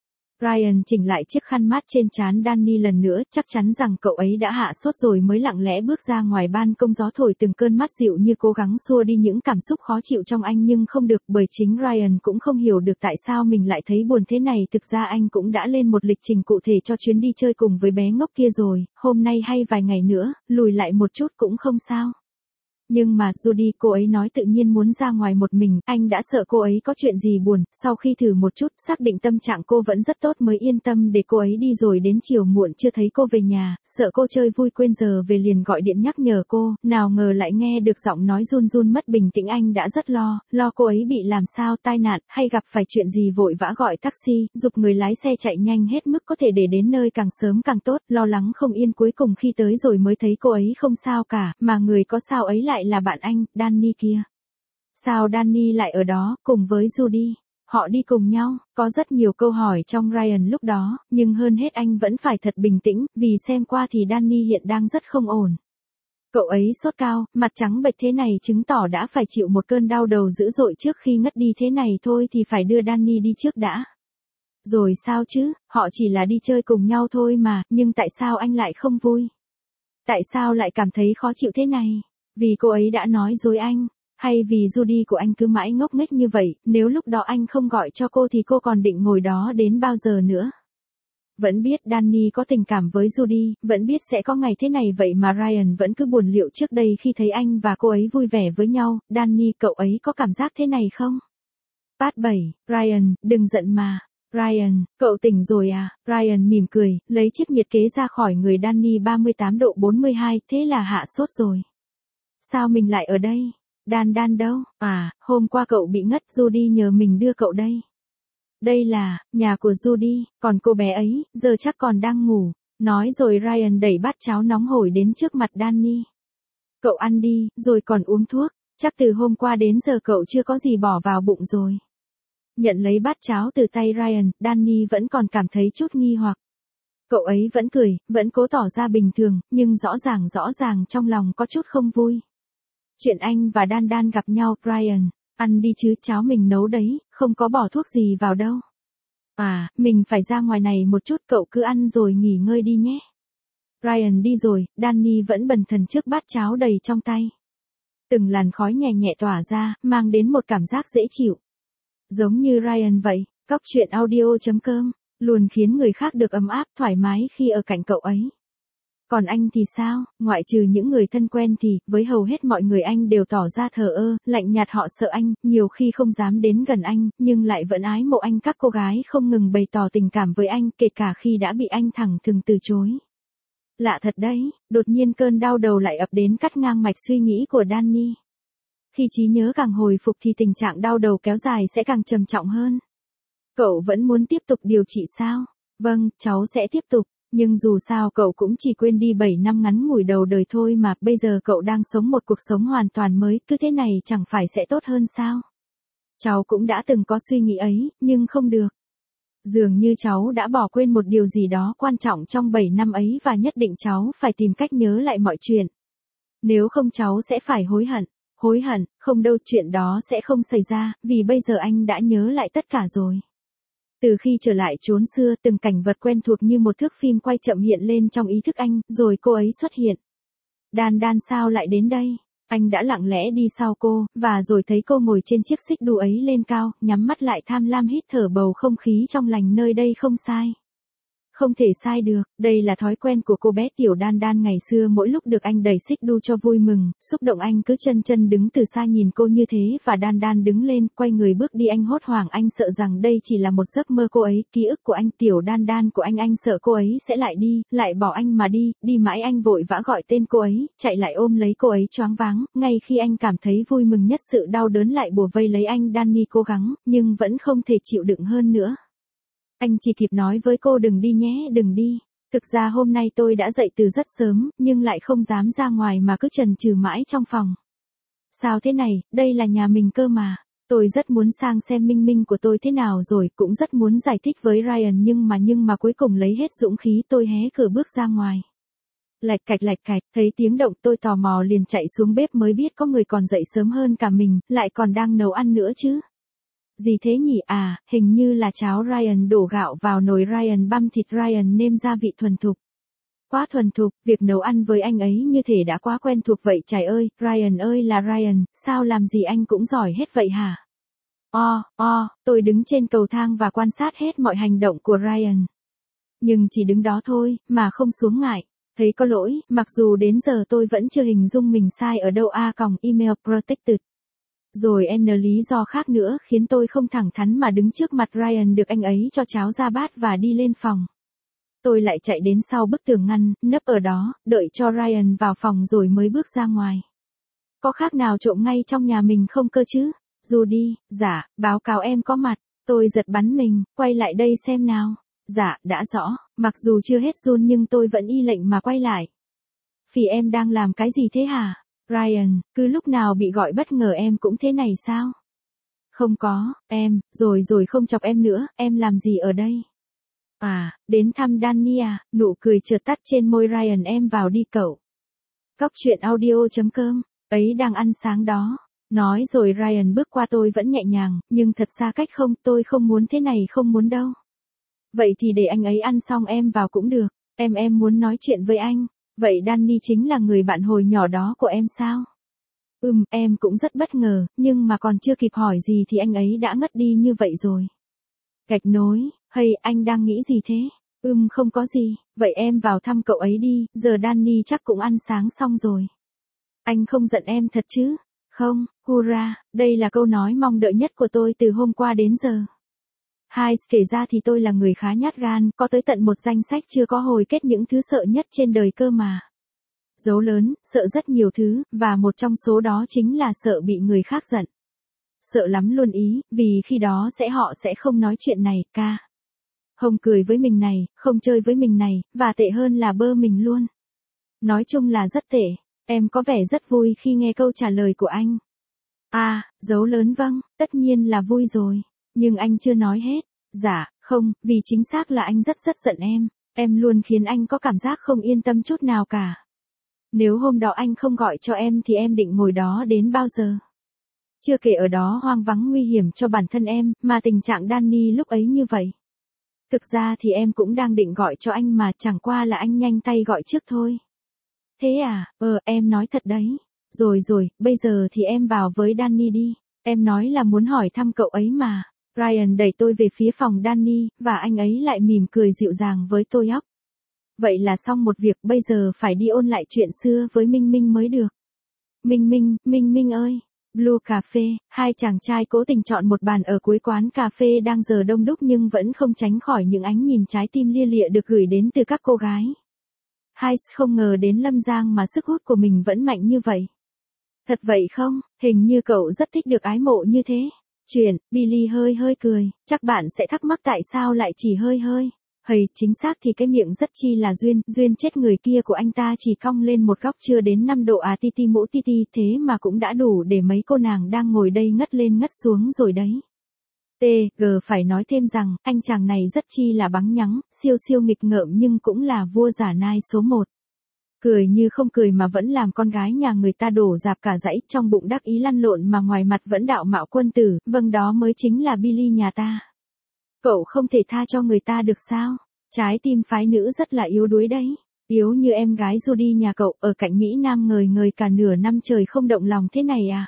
Ryan chỉnh lại chiếc khăn mát trên trán Danny lần nữa, chắc chắn rằng cậu ấy đã hạ sốt rồi mới lặng lẽ bước ra ngoài ban công. Gió thổi từng cơn mát dịu như cố gắng xua đi những cảm xúc khó chịu trong anh, nhưng không được, bởi chính Ryan cũng không hiểu được tại sao mình lại thấy buồn thế này. Thực ra anh cũng đã lên một lịch trình cụ thể cho chuyến đi chơi cùng với bé ngốc kia rồi, hôm nay hay vài ngày nữa, lùi lại một chút cũng không sao. Nhưng mà, Judy, cô ấy nói tự nhiên muốn ra ngoài một mình, anh đã sợ cô ấy có chuyện gì buồn, sau khi thử một chút, xác định tâm trạng cô vẫn rất tốt mới yên tâm để cô ấy đi, rồi đến chiều muộn chưa thấy cô về nhà, sợ cô chơi vui quên giờ về liền gọi điện nhắc nhở cô, nào ngờ lại nghe được giọng nói run run mất bình tĩnh. Anh đã rất lo, lo cô ấy bị làm sao, tai nạn, hay gặp phải chuyện gì, vội vã gọi taxi, giục người lái xe chạy nhanh hết mức có thể để đến nơi càng sớm càng tốt, lo lắng không yên. Cuối cùng khi tới rồi mới thấy cô ấy không sao cả, mà người có sao ấy lại là bạn anh, Danny kia. Sao Danny lại ở đó, cùng với Judy? Họ đi cùng nhau, có rất nhiều câu hỏi trong Ryan lúc đó, nhưng hơn hết anh vẫn phải thật bình tĩnh, vì xem qua thì Danny hiện đang rất không ổn. Cậu ấy sốt cao, mặt trắng bệch thế này chứng tỏ đã phải chịu một cơn đau đầu dữ dội trước khi ngất đi thế này thôi thì phải đưa Danny đi trước đã. Rồi sao chứ, họ chỉ là đi chơi cùng nhau thôi mà, nhưng tại sao anh lại không vui? Tại sao lại cảm thấy khó chịu thế này? Vì cô ấy đã nói dối anh, hay vì Judy của anh cứ mãi ngốc nghếch như vậy, nếu lúc đó anh không gọi cho cô thì cô còn định ngồi đó đến bao giờ nữa? Vẫn biết Danny có tình cảm với Judy, vẫn biết sẽ có ngày thế này vậy mà Ryan vẫn cứ buồn liệu trước đây khi thấy anh và cô ấy vui vẻ với nhau. Danny, cậu ấy có cảm giác thế này không? Part bảy, Ryan, đừng giận mà. Ryan, cậu tỉnh rồi à? Ryan mỉm cười, lấy chiếc nhiệt kế ra khỏi người Danny ba mươi tám độ bốn mươi hai, thế là hạ sốt rồi. Sao mình lại ở đây? Dan Dan đâu? À, hôm qua cậu bị ngất, Judy nhờ mình đưa cậu đây. Đây là, nhà của Judy, còn cô bé ấy, giờ chắc còn đang ngủ. Nói rồi Ryan đẩy bát cháo nóng hổi đến trước mặt Danny. Cậu ăn đi, rồi còn uống thuốc, chắc từ hôm qua đến giờ cậu chưa có gì bỏ vào bụng rồi. Nhận lấy bát cháo từ tay Ryan, Danny vẫn còn cảm thấy chút nghi hoặc. Cậu ấy vẫn cười, vẫn cố tỏ ra bình thường, nhưng rõ ràng rõ ràng trong lòng có chút không vui. Chuyện anh và Dan Dan gặp nhau, Ryan, ăn đi chứ, cháo mình nấu đấy, không có bỏ thuốc gì vào đâu. À, mình phải ra ngoài này một chút, cậu cứ ăn rồi nghỉ ngơi đi nhé. Ryan đi rồi, Danny vẫn bần thần trước bát cháo đầy trong tay. Từng làn khói nhẹ nhẹ tỏa ra, mang đến một cảm giác dễ chịu. Giống như Ryan vậy, Cóc truyện audio chấm com, luôn khiến người khác được ấm áp, thoải mái khi ở cạnh cậu ấy. Còn anh thì sao, ngoại trừ những người thân quen thì, với hầu hết mọi người anh đều tỏ ra thờ ơ, lạnh nhạt, họ sợ anh, nhiều khi không dám đến gần anh, nhưng lại vẫn ái mộ anh. Các cô gái không ngừng bày tỏ tình cảm với anh, kể cả khi đã bị anh thẳng thừng từ chối. Lạ thật đấy, đột nhiên cơn đau đầu lại ập đến cắt ngang mạch suy nghĩ của Danny. Khi trí nhớ càng hồi phục thì tình trạng đau đầu kéo dài sẽ càng trầm trọng hơn. Cậu vẫn muốn tiếp tục điều trị sao? Vâng, cháu sẽ tiếp tục. Nhưng dù sao cậu cũng chỉ quên đi bảy năm ngắn ngủi đầu đời thôi mà, bây giờ cậu đang sống một cuộc sống hoàn toàn mới, cứ thế này chẳng phải sẽ tốt hơn sao? Cháu cũng đã từng có suy nghĩ ấy, nhưng không được. Dường như cháu đã bỏ quên một điều gì đó quan trọng trong bảy năm ấy và nhất định cháu phải tìm cách nhớ lại mọi chuyện. Nếu không cháu sẽ phải hối hận. Hối hận, không đâu, chuyện đó sẽ không xảy ra, vì bây giờ anh đã nhớ lại tất cả rồi. Từ khi trở lại chốn xưa, từng cảnh vật quen thuộc như một thước phim quay chậm hiện lên trong ý thức anh, rồi cô ấy xuất hiện. Dan Dan sao lại đến đây? Anh đã lặng lẽ đi sau cô, và rồi thấy cô ngồi trên chiếc xích đu ấy lên cao, nhắm mắt lại tham lam hít thở bầu không khí trong lành nơi đây. Không sai. Không thể sai được, đây là thói quen của cô bé tiểu Dan Dan ngày xưa. Mỗi lúc được anh đẩy xích đu cho vui mừng, xúc động, anh cứ chân chân đứng từ xa nhìn cô như thế, và Dan Dan đứng lên, quay người bước đi. Anh hốt hoảng, anh sợ rằng đây chỉ là một giấc mơ cô ấy, ký ức của anh, tiểu Dan Dan của anh. Anh sợ cô ấy sẽ lại đi, lại bỏ anh mà đi, đi mãi. Anh vội vã gọi tên cô ấy, chạy lại ôm lấy cô ấy choáng váng, ngay khi anh cảm thấy vui mừng nhất sự đau đớn lại bủa vây lấy anh. Danny cố gắng, nhưng vẫn không thể chịu đựng hơn nữa. Anh chỉ kịp nói với cô đừng đi nhé, đừng đi. Thực ra hôm nay tôi đã dậy từ rất sớm, nhưng lại không dám ra ngoài mà cứ chần chừ mãi trong phòng. Sao thế này, đây là nhà mình cơ mà. Tôi rất muốn sang xem Minh Minh của tôi thế nào rồi, cũng rất muốn giải thích với Ryan nhưng mà nhưng mà cuối cùng lấy hết dũng khí tôi hé cửa bước ra ngoài. Lạch cạch lạch cạch, thấy tiếng động tôi tò mò liền chạy xuống bếp mới biết có người còn dậy sớm hơn cả mình, lại còn đang nấu ăn nữa chứ. Gì thế nhỉ? À, hình như là cháo. Ryan đổ gạo vào nồi, Ryan băm thịt, Ryan nêm gia vị thuần thục. Quá thuần thục, việc nấu ăn với anh ấy như thể đã quá quen thuộc vậy. Trời ơi, Ryan ơi là Ryan, sao làm gì anh cũng giỏi hết vậy hả? O, o, tôi đứng trên cầu thang và quan sát hết mọi hành động của Ryan. Nhưng chỉ đứng đó thôi, mà không xuống ngại. Thấy có lỗi, mặc dù đến giờ tôi vẫn chưa hình dung mình sai ở đâu. A còng email protected. Rồi n lý do khác nữa khiến tôi không thẳng thắn mà đứng trước mặt Ryan, được anh ấy cho cháo ra bát và đi lên phòng. Tôi lại chạy đến sau bức tường ngăn, nấp ở đó, đợi cho Ryan vào phòng rồi mới bước ra ngoài. Có khác nào trộm ngay trong nhà mình không cơ chứ? Judy, dạ, báo cáo em có mặt. Tôi giật bắn mình, quay lại đây xem nào. Dạ, đã rõ, mặc dù chưa hết run nhưng tôi vẫn y lệnh mà quay lại. Phì em đang làm cái gì thế hả? Ryan, cứ lúc nào bị gọi bất ngờ em cũng thế này sao? Không có, em, rồi rồi không chọc em nữa, em làm gì ở đây? À, đến thăm Danny à, nụ cười chợt tắt trên môi Ryan, em vào đi cậu. Cóc truyện audio chấm com, ấy đang ăn sáng đó. Nói rồi Ryan bước qua, tôi vẫn nhẹ nhàng, nhưng thật xa cách, không, tôi không muốn thế này, không muốn đâu. Vậy thì để anh ấy ăn xong em vào cũng được, em em muốn nói chuyện với anh. Vậy Danny chính là người bạn hồi nhỏ đó của em sao? Ừm, em cũng rất bất ngờ, nhưng mà còn chưa kịp hỏi gì thì anh ấy đã ngất đi như vậy rồi. Gạch nối, hay anh đang nghĩ gì thế? Ừm, không có gì, vậy em vào thăm cậu ấy đi, giờ Danny chắc cũng ăn sáng xong rồi. Anh không giận em thật chứ? Không, hurra, đây là câu nói mong đợi nhất của tôi từ hôm qua đến giờ. Hai, kể ra thì tôi là người khá nhát gan, có tới tận một danh sách chưa có hồi kết những thứ sợ nhất trên đời cơ mà. Dấu lớn, sợ rất nhiều thứ, và một trong số đó chính là sợ bị người khác giận. Sợ lắm luôn ý, vì khi đó sẽ họ sẽ không nói chuyện này, ca. Không cười với mình này, không chơi với mình này, và tệ hơn là bơ mình luôn. Nói chung là rất tệ, em có vẻ rất vui khi nghe câu trả lời của anh. À, dấu lớn vâng, tất nhiên là vui rồi, nhưng anh chưa nói hết. Dạ, không, vì chính xác là anh rất rất giận em, em luôn khiến anh có cảm giác không yên tâm chút nào cả. Nếu hôm đó anh không gọi cho em thì em định ngồi đó đến bao giờ? Chưa kể ở đó hoang vắng nguy hiểm cho bản thân em, mà tình trạng Danny lúc ấy như vậy. Thực ra thì em cũng đang định gọi cho anh mà, chẳng qua là anh nhanh tay gọi trước thôi. Thế à, ờ em nói thật đấy. Rồi rồi, bây giờ thì em vào với Danny đi. Em nói là muốn hỏi thăm cậu ấy mà. Ryan đẩy tôi về phía phòng Danny, và anh ấy lại mỉm cười dịu dàng với tôi óc. Vậy là xong một việc, bây giờ phải đi ôn lại chuyện xưa với Minh Minh mới được. Minh Minh, Minh Minh ơi. Blue Cà phê, hai chàng trai cố tình chọn một bàn ở cuối quán cà phê đang giờ đông đúc nhưng vẫn không tránh khỏi những ánh nhìn trái tim lia lịa được gửi đến từ các cô gái. Hai không ngờ đến Lâm Giang mà sức hút của mình vẫn mạnh như vậy. Thật vậy không, hình như cậu rất thích được ái mộ như thế. Chuyện, Billy hơi hơi cười, chắc bạn sẽ thắc mắc tại sao lại chỉ hơi hơi. Hầy, chính xác thì cái miệng rất chi là duyên, duyên chết người kia của anh ta chỉ cong lên một góc chưa đến năm độ à, ti ti mũ ti ti, thế mà cũng đã đủ để mấy cô nàng đang ngồi đây ngất lên ngất xuống rồi đấy. T, G phải nói thêm rằng, anh chàng này rất chi là bắn nhắng, siêu siêu nghịch ngợm nhưng cũng là vua giả nai số một. Cười như không cười mà vẫn làm con gái nhà người ta đổ dạp cả dãy, trong bụng đắc ý lăn lộn mà ngoài mặt vẫn đạo mạo quân tử, vâng đó mới chính là Billy nhà ta. Cậu không thể tha cho người ta được sao? Trái tim phái nữ rất là yếu đuối đấy. Yếu như em gái Judy nhà cậu ở cạnh Mỹ Nam ngời ngời cả nửa năm trời không động lòng thế này à?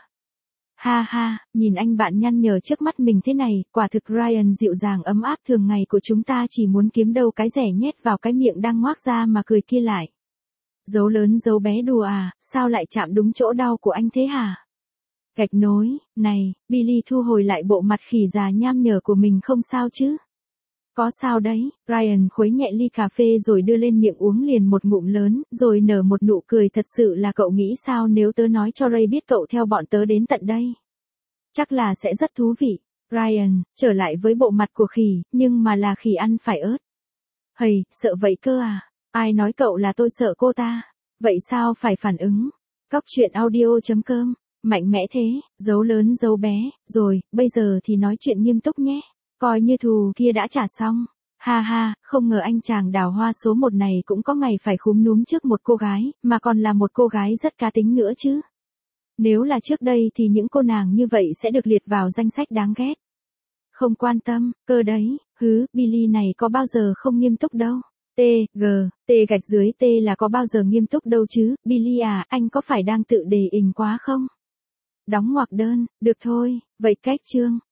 Ha ha, nhìn anh bạn nhăn nhở trước mắt mình thế này, quả thực Ryan dịu dàng ấm áp thường ngày của chúng ta chỉ muốn kiếm đâu cái rẻ nhét vào cái miệng đang ngoác ra mà cười kia lại. Dấu lớn dấu bé đùa à, sao lại chạm đúng chỗ đau của anh thế hả? Gạch nối, này, Billy thu hồi lại bộ mặt khỉ già nham nhở của mình, không sao chứ? Có sao đấy, Ryan khuấy nhẹ ly cà phê rồi đưa lên miệng uống liền một ngụm lớn, rồi nở một nụ cười, thật sự là cậu nghĩ sao nếu tớ nói cho Ray biết cậu theo bọn tớ đến tận đây? Chắc là sẽ rất thú vị. Ryan, trở lại với bộ mặt của khỉ, nhưng mà là khỉ ăn phải ớt. Hầy, sợ vậy cơ à? Ai nói cậu là tôi sợ cô ta? Vậy sao phải phản ứng? Cóc truyện audio chấm com, mạnh mẽ thế, dấu lớn dấu bé, rồi, bây giờ thì nói chuyện nghiêm túc nhé. Coi như thù kia đã trả xong. Ha ha, không ngờ anh chàng đào hoa số một này cũng có ngày phải khúm núm trước một cô gái, mà còn là một cô gái rất cá tính nữa chứ. Nếu là trước đây thì những cô nàng như vậy sẽ được liệt vào danh sách đáng ghét. Không quan tâm, cơ đấy, hứ, Billy này có bao giờ không nghiêm túc đâu. T, G, T gạch dưới T là có bao giờ nghiêm túc đâu chứ, Billy à, anh có phải đang tự đề ình quá không? Đóng ngoặc đơn, được thôi, vậy cách chương.